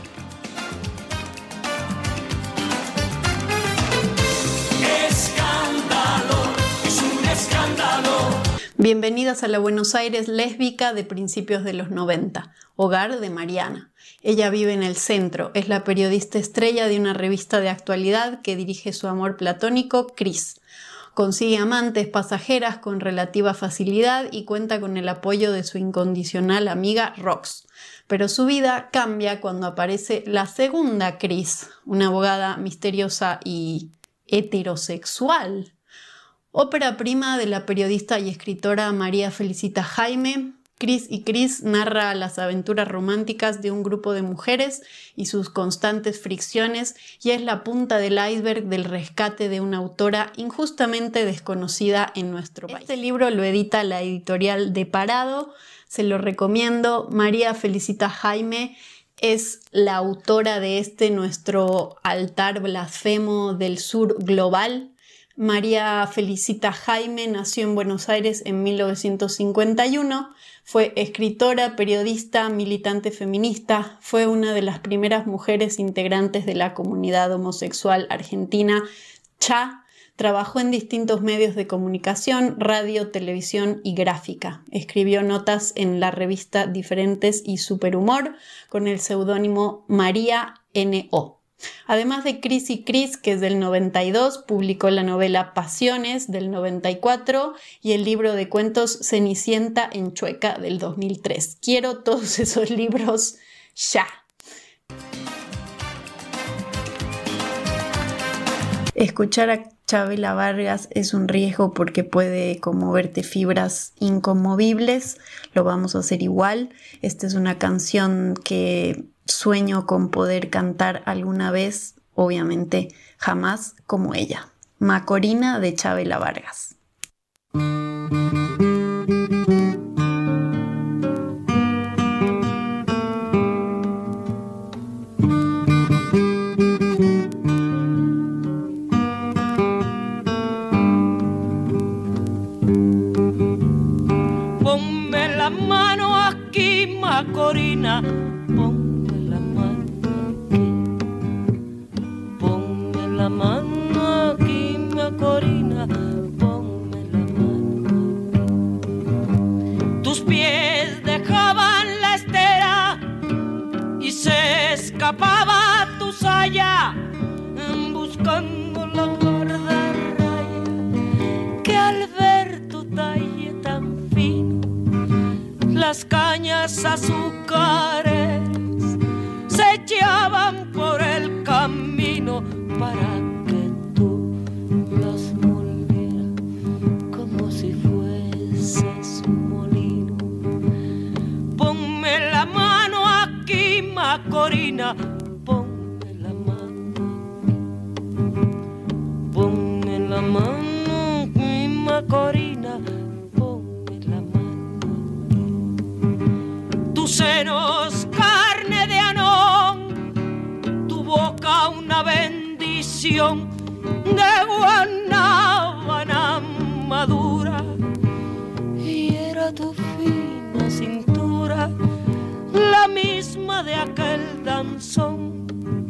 Bienvenidas a la Buenos Aires lésbica de principios de los noventa, hogar de Mariana. Ella vive en el centro, es la periodista estrella de una revista de actualidad que dirige su amor platónico, Cris. Consigue amantes pasajeras con relativa facilidad y cuenta con el apoyo de su incondicional amiga Rox. Pero su vida cambia cuando aparece la segunda Cris, una abogada misteriosa y heterosexual. Ópera prima de la periodista y escritora María Felicita Jaime, Cris y Cris narra las aventuras románticas de un grupo de mujeres y sus constantes fricciones y es la punta del iceberg del rescate de una autora injustamente desconocida en nuestro país. Este libro lo edita la editorial De Parado, se lo recomiendo. María Felicita Jaime es la autora de este nuestro altar blasfemo del sur global. María Felicita Jaime nació en Buenos Aires en mil novecientos cincuenta y uno, fue escritora, periodista, militante feminista, fue una de las primeras mujeres integrantes de la comunidad homosexual argentina, C H A, trabajó en distintos medios de comunicación, radio, televisión y gráfica. Escribió notas en la revista Diferentes y Superhumor con el seudónimo María N O. Además de Cris y Cris, que es del noventa y dos, publicó la novela Pasiones del noventa y cuatro y el libro de cuentos Cenicienta en Chueca del dos mil tres. Quiero todos esos libros ya. Escuchar a Chabela Vargas es un riesgo porque puede conmoverte fibras inconmovibles. Lo vamos a hacer igual. Esta es una canción que sueño con poder cantar alguna vez, obviamente jamás como ella. Macorina de Chabela Vargas. Ponme la mano aquí, Macorina. La mano aquí, Macorina, ponme la mano aquí. Tus pies dejaban la estera y se escapaba tu saya buscando la gorda raya que al ver tu talle tan fino las cañas azúcares se echaban por el camino para que tú las volvieras como si fueses un molino. Ponme la mano aquí, Macorina, ponme la mano, ponme la mano aquí, Macorina, ponme la mano. Tus senos carne de anón, tu boca una bendición de guanábana madura, y era tu fina cintura la misma de aquel danzón.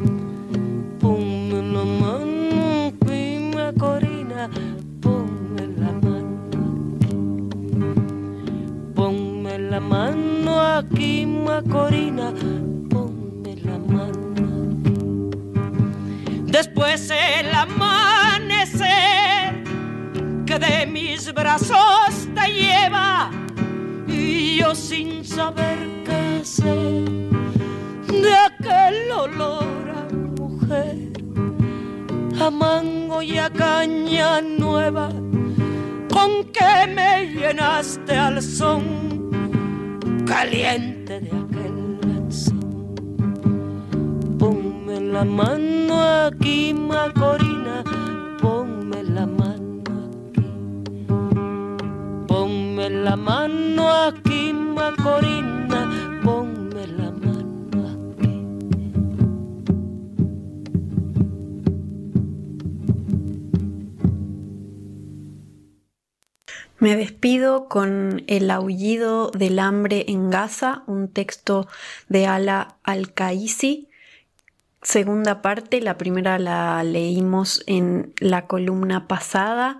Ponme la mano aquí, Macorina, ponme la mano aquí, ponme la mano aquí, Macorina, ponme la mano aquí. Después el amanecer que de mis brazos te lleva, y yo sin saber qué hacer de aquel olor a mujer, a mango y a caña nueva, con que me llenaste al son caliente de aquel danzón. Ponme la mano aquí, Macorina, ponme la mano aquí, ponme la mano aquí, Macorina, ponme la mano aquí. Me despido con El aullido del hambre en Gaza, un texto de Ala Al-Kaisi. Segunda parte, la primera la leímos en la columna pasada.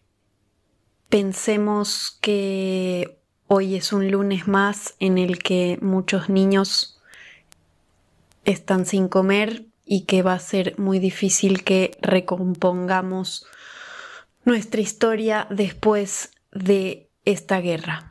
Pensemos que hoy es un lunes más en el que muchos niños están sin comer y que va a ser muy difícil que recompongamos nuestra historia después de esta guerra.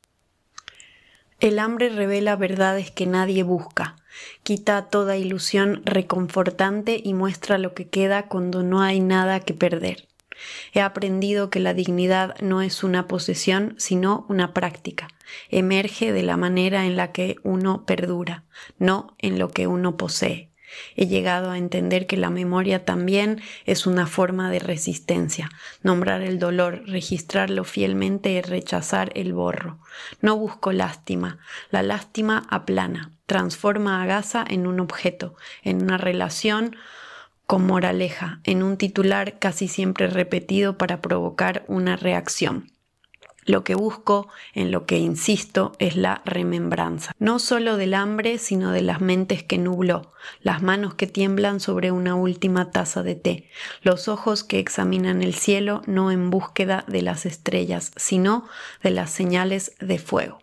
El hambre revela verdades que nadie busca, quita toda ilusión reconfortante y muestra lo que queda cuando no hay nada que perder. He aprendido que la dignidad no es una posesión, sino una práctica. Emerge de la manera en la que uno perdura, no en lo que uno posee. He llegado a entender que la memoria también es una forma de resistencia. Nombrar el dolor, registrarlo fielmente es rechazar el borro. No busco lástima. La lástima aplana, transforma a Gaza en un objeto, en una relación con moraleja, en un titular casi siempre repetido para provocar una reacción. Lo que busco, en lo que insisto, es la remembranza. No solo del hambre, sino de las mentes que nubló, las manos que tiemblan sobre una última taza de té, los ojos que examinan el cielo no en búsqueda de las estrellas, sino de las señales de fuego.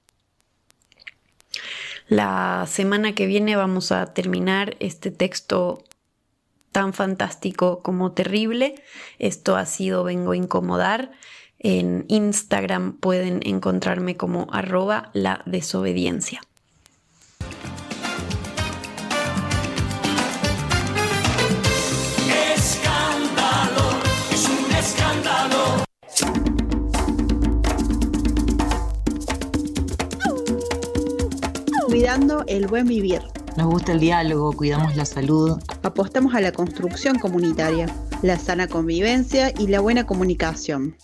La semana que viene vamos a terminar este texto tan fantástico como terrible. Esto ha sido Vengo a Incomodar. En Instagram pueden encontrarme como arroba la desobediencia. Escándalo, es un escándalo. Cuidando el buen vivir. Nos gusta el diálogo, cuidamos la salud. Apostamos a la construcción comunitaria, la sana convivencia y la buena comunicación.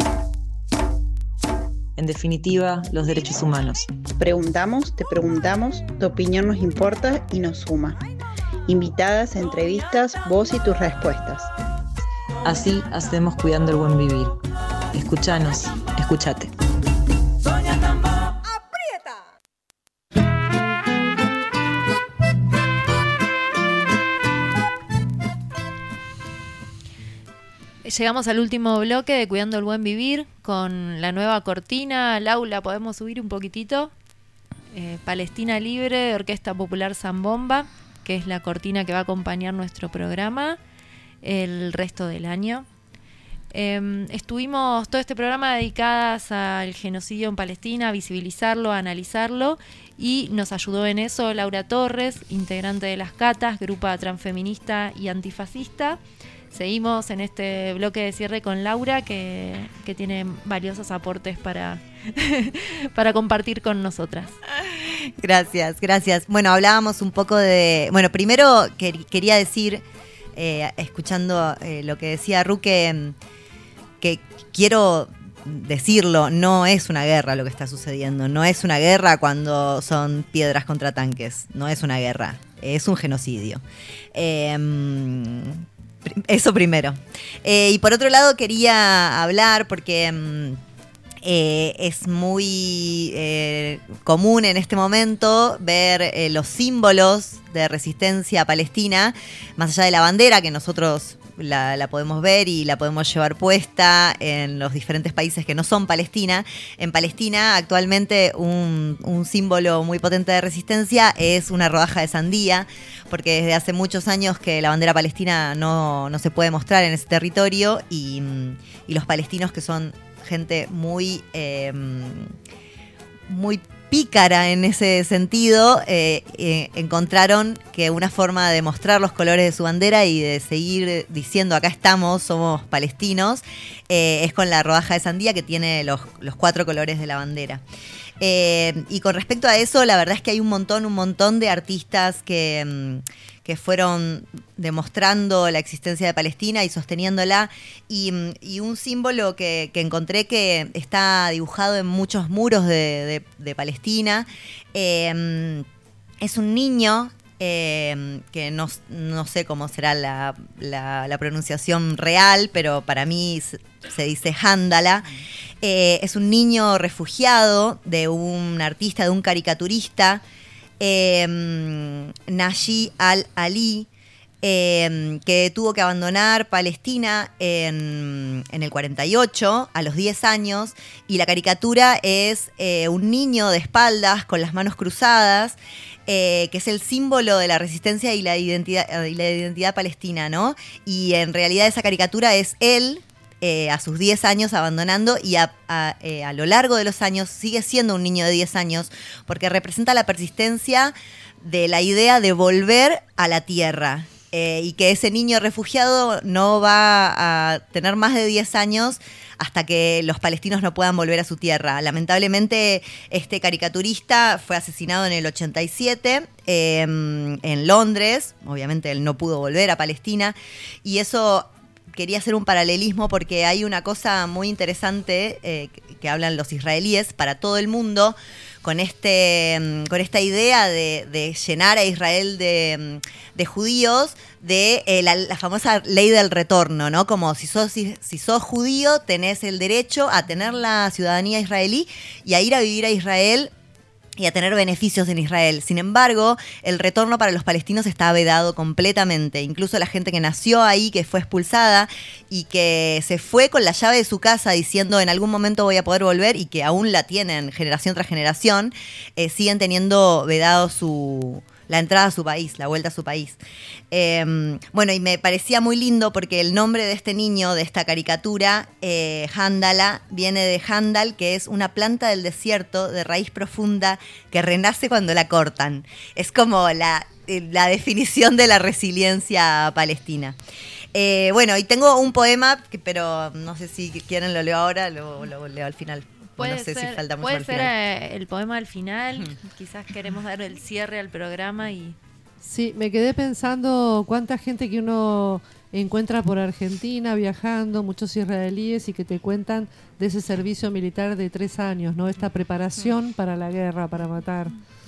En definitiva, los derechos humanos. Preguntamos, te preguntamos, tu opinión nos importa y nos suma. Invitadas, entrevistas, vos y tus respuestas. Así hacemos cuidando el buen vivir. Escuchanos, escúchate. Llegamos al último bloque de Cuidando el Buen Vivir con la nueva cortina. Laura, ¿podemos subir un poquitito? Eh, Palestina Libre de Orquesta Popular Zambomba, que es la cortina que va a acompañar nuestro programa el resto del año. Eh, estuvimos todo este programa dedicadas al genocidio en Palestina, a visibilizarlo, a analizarlo, y nos ayudó en eso Laura Torres, integrante de Las Catas, grupo transfeminista y antifascista. Seguimos en este bloque de cierre con Laura, que, que tiene valiosos aportes para, para compartir con nosotras. Gracias, gracias. Bueno, hablábamos un poco de... Bueno, primero quer- quería decir, eh, escuchando eh, lo que decía Ru, que, que quiero decirlo, no es una guerra lo que está sucediendo. No es una guerra cuando son piedras contra tanques. No es una guerra, es un genocidio. Eh, Eso primero. Eh, y por otro lado quería hablar porque mm, eh, es muy eh, común en este momento ver eh, los símbolos de resistencia palestina, más allá de la bandera, que nosotros la, la podemos ver y la podemos llevar puesta en los diferentes países que no son Palestina. En Palestina actualmente un, un símbolo muy potente de resistencia es una rodaja de sandía, porque desde hace muchos años que la bandera palestina no, no se puede mostrar en ese territorio, y, y los palestinos, que son gente muy, eh, muy pícara en ese sentido, eh, eh, encontraron que una forma de mostrar los colores de su bandera y de seguir diciendo acá estamos, somos palestinos, eh, es con la rodaja de sandía, que tiene los, los cuatro colores de la bandera. Eh, y con respecto a eso, la verdad es que hay un montón, un montón de artistas que, que fueron demostrando la existencia de Palestina y sosteniéndola. Y, y un símbolo que, que encontré que está dibujado en muchos muros de, de, de Palestina, eh, es un niño, eh, que no, no sé cómo será la, la, la pronunciación real, pero para mí se, se dice Handala. Eh, es un niño refugiado de un artista, de un caricaturista, eh, Naji al-Ali, eh, que tuvo que abandonar Palestina en, en el cuarenta y ocho, a los diez años, y la caricatura es eh, un niño de espaldas con las manos cruzadas, eh, que es el símbolo de la resistencia y la identidad, y la identidad palestina, ¿no? Y en realidad esa caricatura es él, Eh, a sus diez años abandonando, y a, a, eh, a lo largo de los años sigue siendo un niño de diez años, porque representa la persistencia de la idea de volver a la tierra, eh, y que ese niño refugiado no va a tener más de diez años hasta que los palestinos no puedan volver a su tierra. Lamentablemente este caricaturista fue asesinado en el ochenta y siete eh, en Londres. Obviamente él no pudo volver a Palestina, y eso... Quería hacer un paralelismo porque hay una cosa muy interesante eh, que, que hablan los israelíes para todo el mundo, con este con esta idea de, de llenar a Israel de, de judíos, de eh, la, la famosa ley del retorno, ¿no? Como si sos, si, si sos judío tenés el derecho a tener la ciudadanía israelí y a ir a vivir a Israel y a tener beneficios en Israel. Sin embargo, el retorno para los palestinos está vedado completamente. Incluso la gente que nació ahí, que fue expulsada y que se fue con la llave de su casa diciendo en algún momento voy a poder volver, y que aún la tienen generación tras generación, eh, siguen teniendo vedado su... la entrada a su país, la vuelta a su país. Eh, bueno, y me parecía muy lindo porque el nombre de este niño, de esta caricatura, eh, Handala, viene de Handal, que es una planta del desierto de raíz profunda que renace cuando la cortan. Es como la, la definición de la resiliencia palestina. Eh, bueno, y tengo un poema, que, pero no sé si quieren lo leo ahora, lo, lo leo al final. Puede no sé ser, si falta mucho puede al ser final. eh, el poema al final. Quizás queremos dar el cierre al programa y... Sí, me quedé pensando cuánta gente que uno encuentra por Argentina viajando, muchos israelíes, y que te cuentan de ese servicio militar de tres años, ¿no? Esta preparación para la guerra, para matar.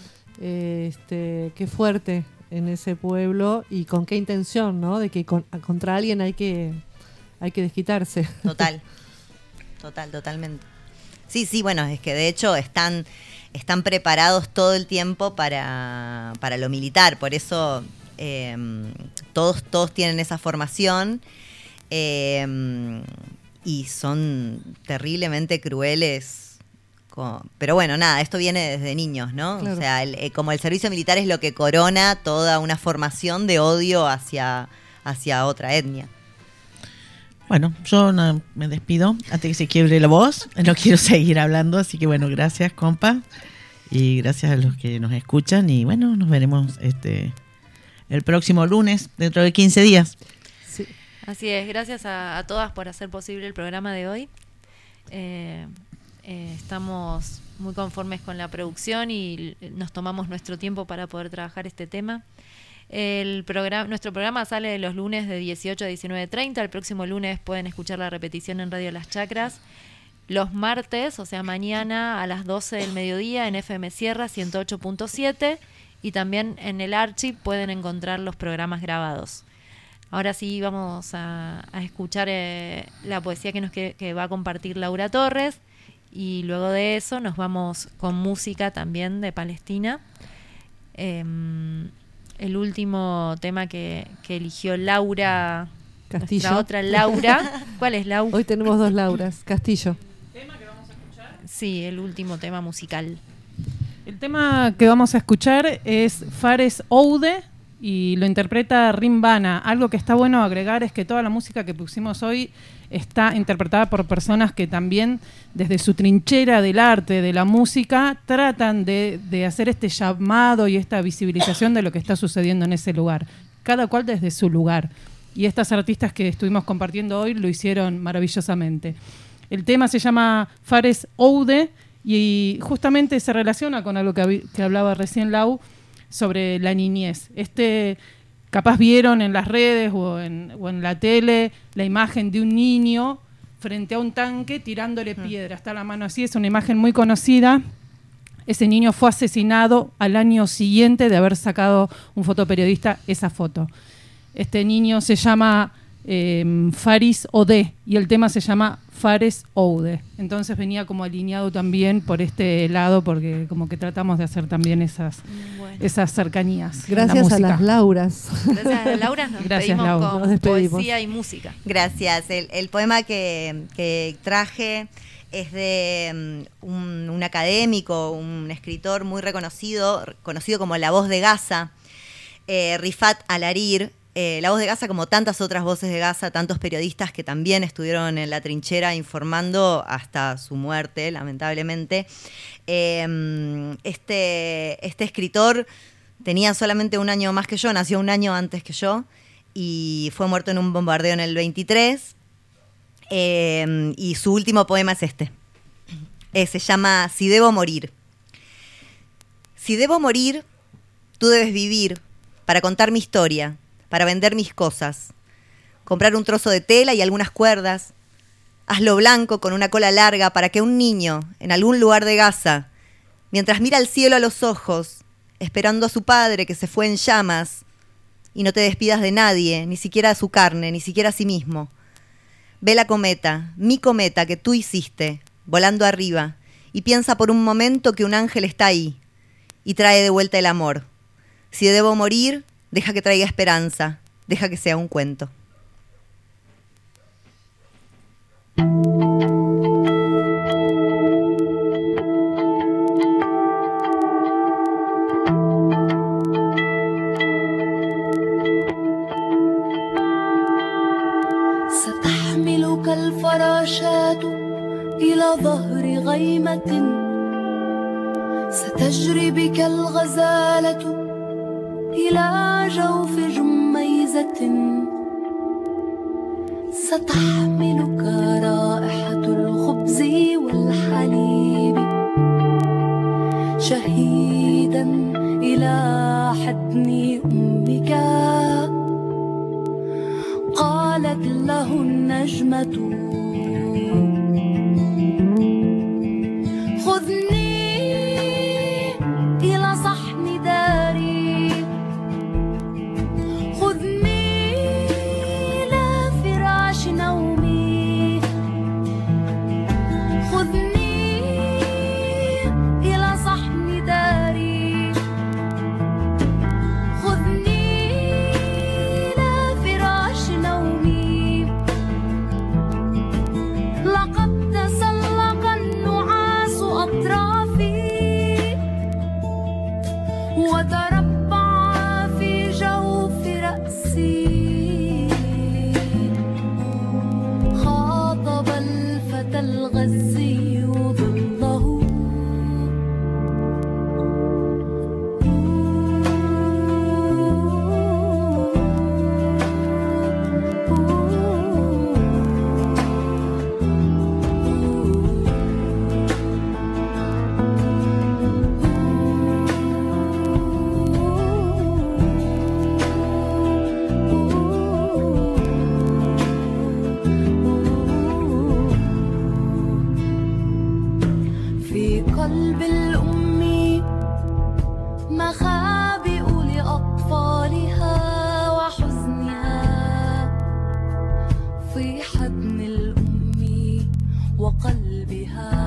Eh, este, qué fuerte en ese pueblo, y con qué intención, ¿no? De que con, contra alguien hay que, hay que desquitarse. Total, total, totalmente. Sí, sí, bueno, es que de hecho están, están preparados todo el tiempo para, para lo militar, por eso eh, todos, todos tienen esa formación, eh, y son terriblemente crueles. Con, pero bueno, nada, esto viene desde niños, ¿no? Claro. O sea, el, eh, como el servicio militar es lo que corona toda una formación de odio hacia, hacia otra etnia. Bueno, yo no, me despido antes que se quiebre la voz. No quiero seguir hablando, así que bueno, gracias, compa. Y gracias a los que nos escuchan. Y bueno, nos veremos este el próximo lunes, dentro de quince días. Sí. Así es, gracias a, a todas por hacer posible el programa de hoy. Eh, eh, estamos muy conformes con la producción y nos tomamos nuestro tiempo para poder trabajar este tema. El programa, nuestro programa sale los lunes de dieciocho a diecinueve treinta. El próximo lunes pueden escuchar la repetición en Radio Las Chacras. Los martes, o sea mañana a las doce del mediodía en F M Sierra ciento ocho punto siete. Y también en el Archive pueden encontrar los programas grabados. Ahora sí vamos a, a escuchar eh, la poesía que, nos, que, que va a compartir Laura Torres. Y luego de eso nos vamos con música también de Palestina. Eh, El último tema que, que eligió Laura Castillo. Nuestra otra Laura. ¿Cuál es, Lau? Hoy tenemos dos Lauras. Castillo. ¿Tema que vamos a escuchar? Sí, el último tema musical. El tema que vamos a escuchar es Fares Oude y lo interpreta Rimbana. Algo que está bueno agregar es que toda la música que pusimos hoy está interpretada por personas que también desde su trinchera del arte, de la música, tratan de, de hacer este llamado y esta visibilización de lo que está sucediendo en ese lugar, cada cual desde su lugar. Y estas artistas que estuvimos compartiendo hoy lo hicieron maravillosamente. El tema se llama Fares Oude y justamente se relaciona con algo que, que hablaba recién Lau sobre la niñez. Este... Capaz vieron en las redes o en, o en la tele la imagen de un niño frente a un tanque tirándole piedra. Está la mano así, es una imagen muy conocida. Ese niño fue asesinado al año siguiente de haber sacado un fotoperiodista esa foto. Este niño se llama eh, Faris Ode y el tema se llama Fares Oude. Entonces venía como alineado también por este lado porque como que tratamos de hacer también esas, bueno. esas cercanías. Gracias a las Lauras. Gracias a las Lauras nos Gracias, despedimos Laura. con Nos despedimos. poesía y música. Gracias. El, el poema que, que traje es de um, un, un académico, un escritor muy reconocido, conocido como La Voz de Gaza, eh, Rifat Al-Harir. Eh, La Voz de Gaza, como tantas otras voces de Gaza, tantos periodistas que también estuvieron en la trinchera informando hasta su muerte, lamentablemente. Eh, este, este escritor tenía solamente un año más que yo, nació un año antes que yo y fue muerto en un bombardeo en el veintitrés. Eh, y su último poema es este. Eh, se llama Si debo morir. Si debo morir, tú debes vivir para contar mi historia, para vender mis cosas, comprar un trozo de tela y algunas cuerdas, hazlo blanco con una cola larga para que un niño, en algún lugar de Gaza, mientras mira al cielo a los ojos, esperando a su padre que se fue en llamas, y no te despidas de nadie, ni siquiera a su carne, ni siquiera a sí mismo, ve la cometa, mi cometa que tú hiciste, volando arriba, y piensa por un momento que un ángel está ahí, y trae de vuelta el amor. Si debo morir, deja que traiga esperanza, deja que sea un cuento. ستحملك الفراشات إلى ظهر غيمة ستجري بك الغزالة إلى جوف جميزة ستحملك رائحة الخبز والحليب شهيدا إلى حضن أمك قالت له النجمة خذني إلى صحن داري خذني إلى فراش نومي خذني إلى صحن داري خذني إلى فراش نومي تغذي ظله. في قلب الأم مخابئ لأطفالها وحزنها، في حضن الأم وقلبها.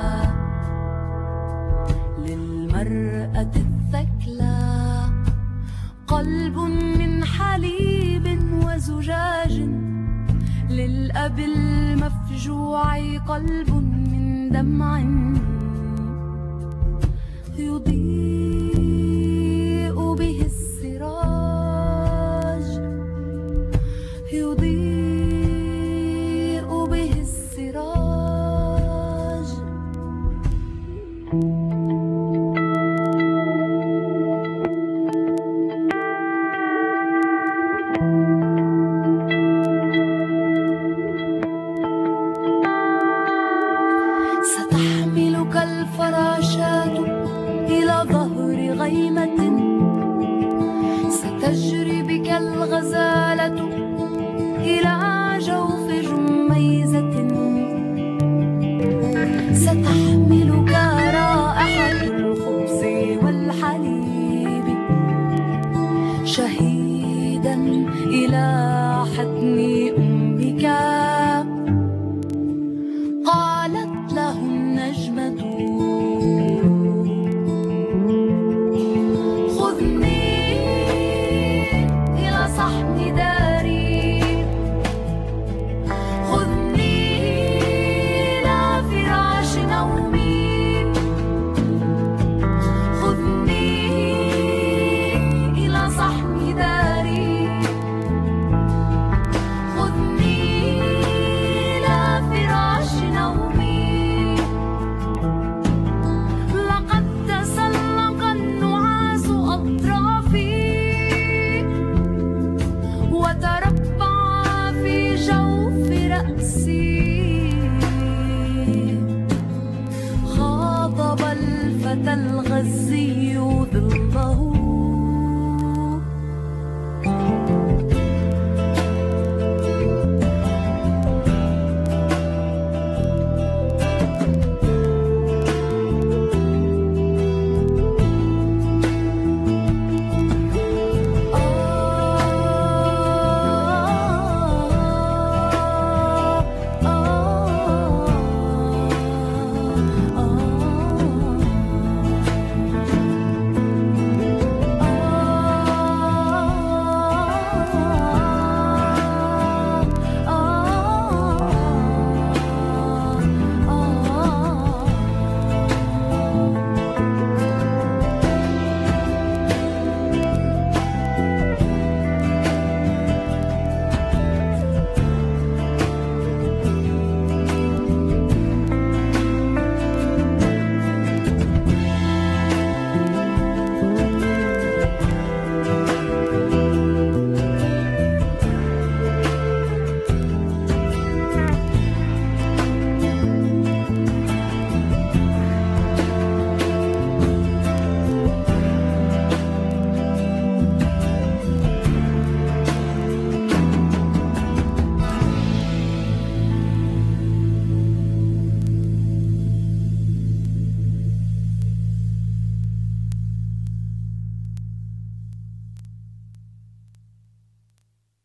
للمرأة الثكلى قلب من حليب وزجاج، للأب المفجوع قلب من دمع يضيء به السراج، يضيء به السراج. ستحملك الفراشات إلى ظهر غيمة، ستجري بك الغزالة إلى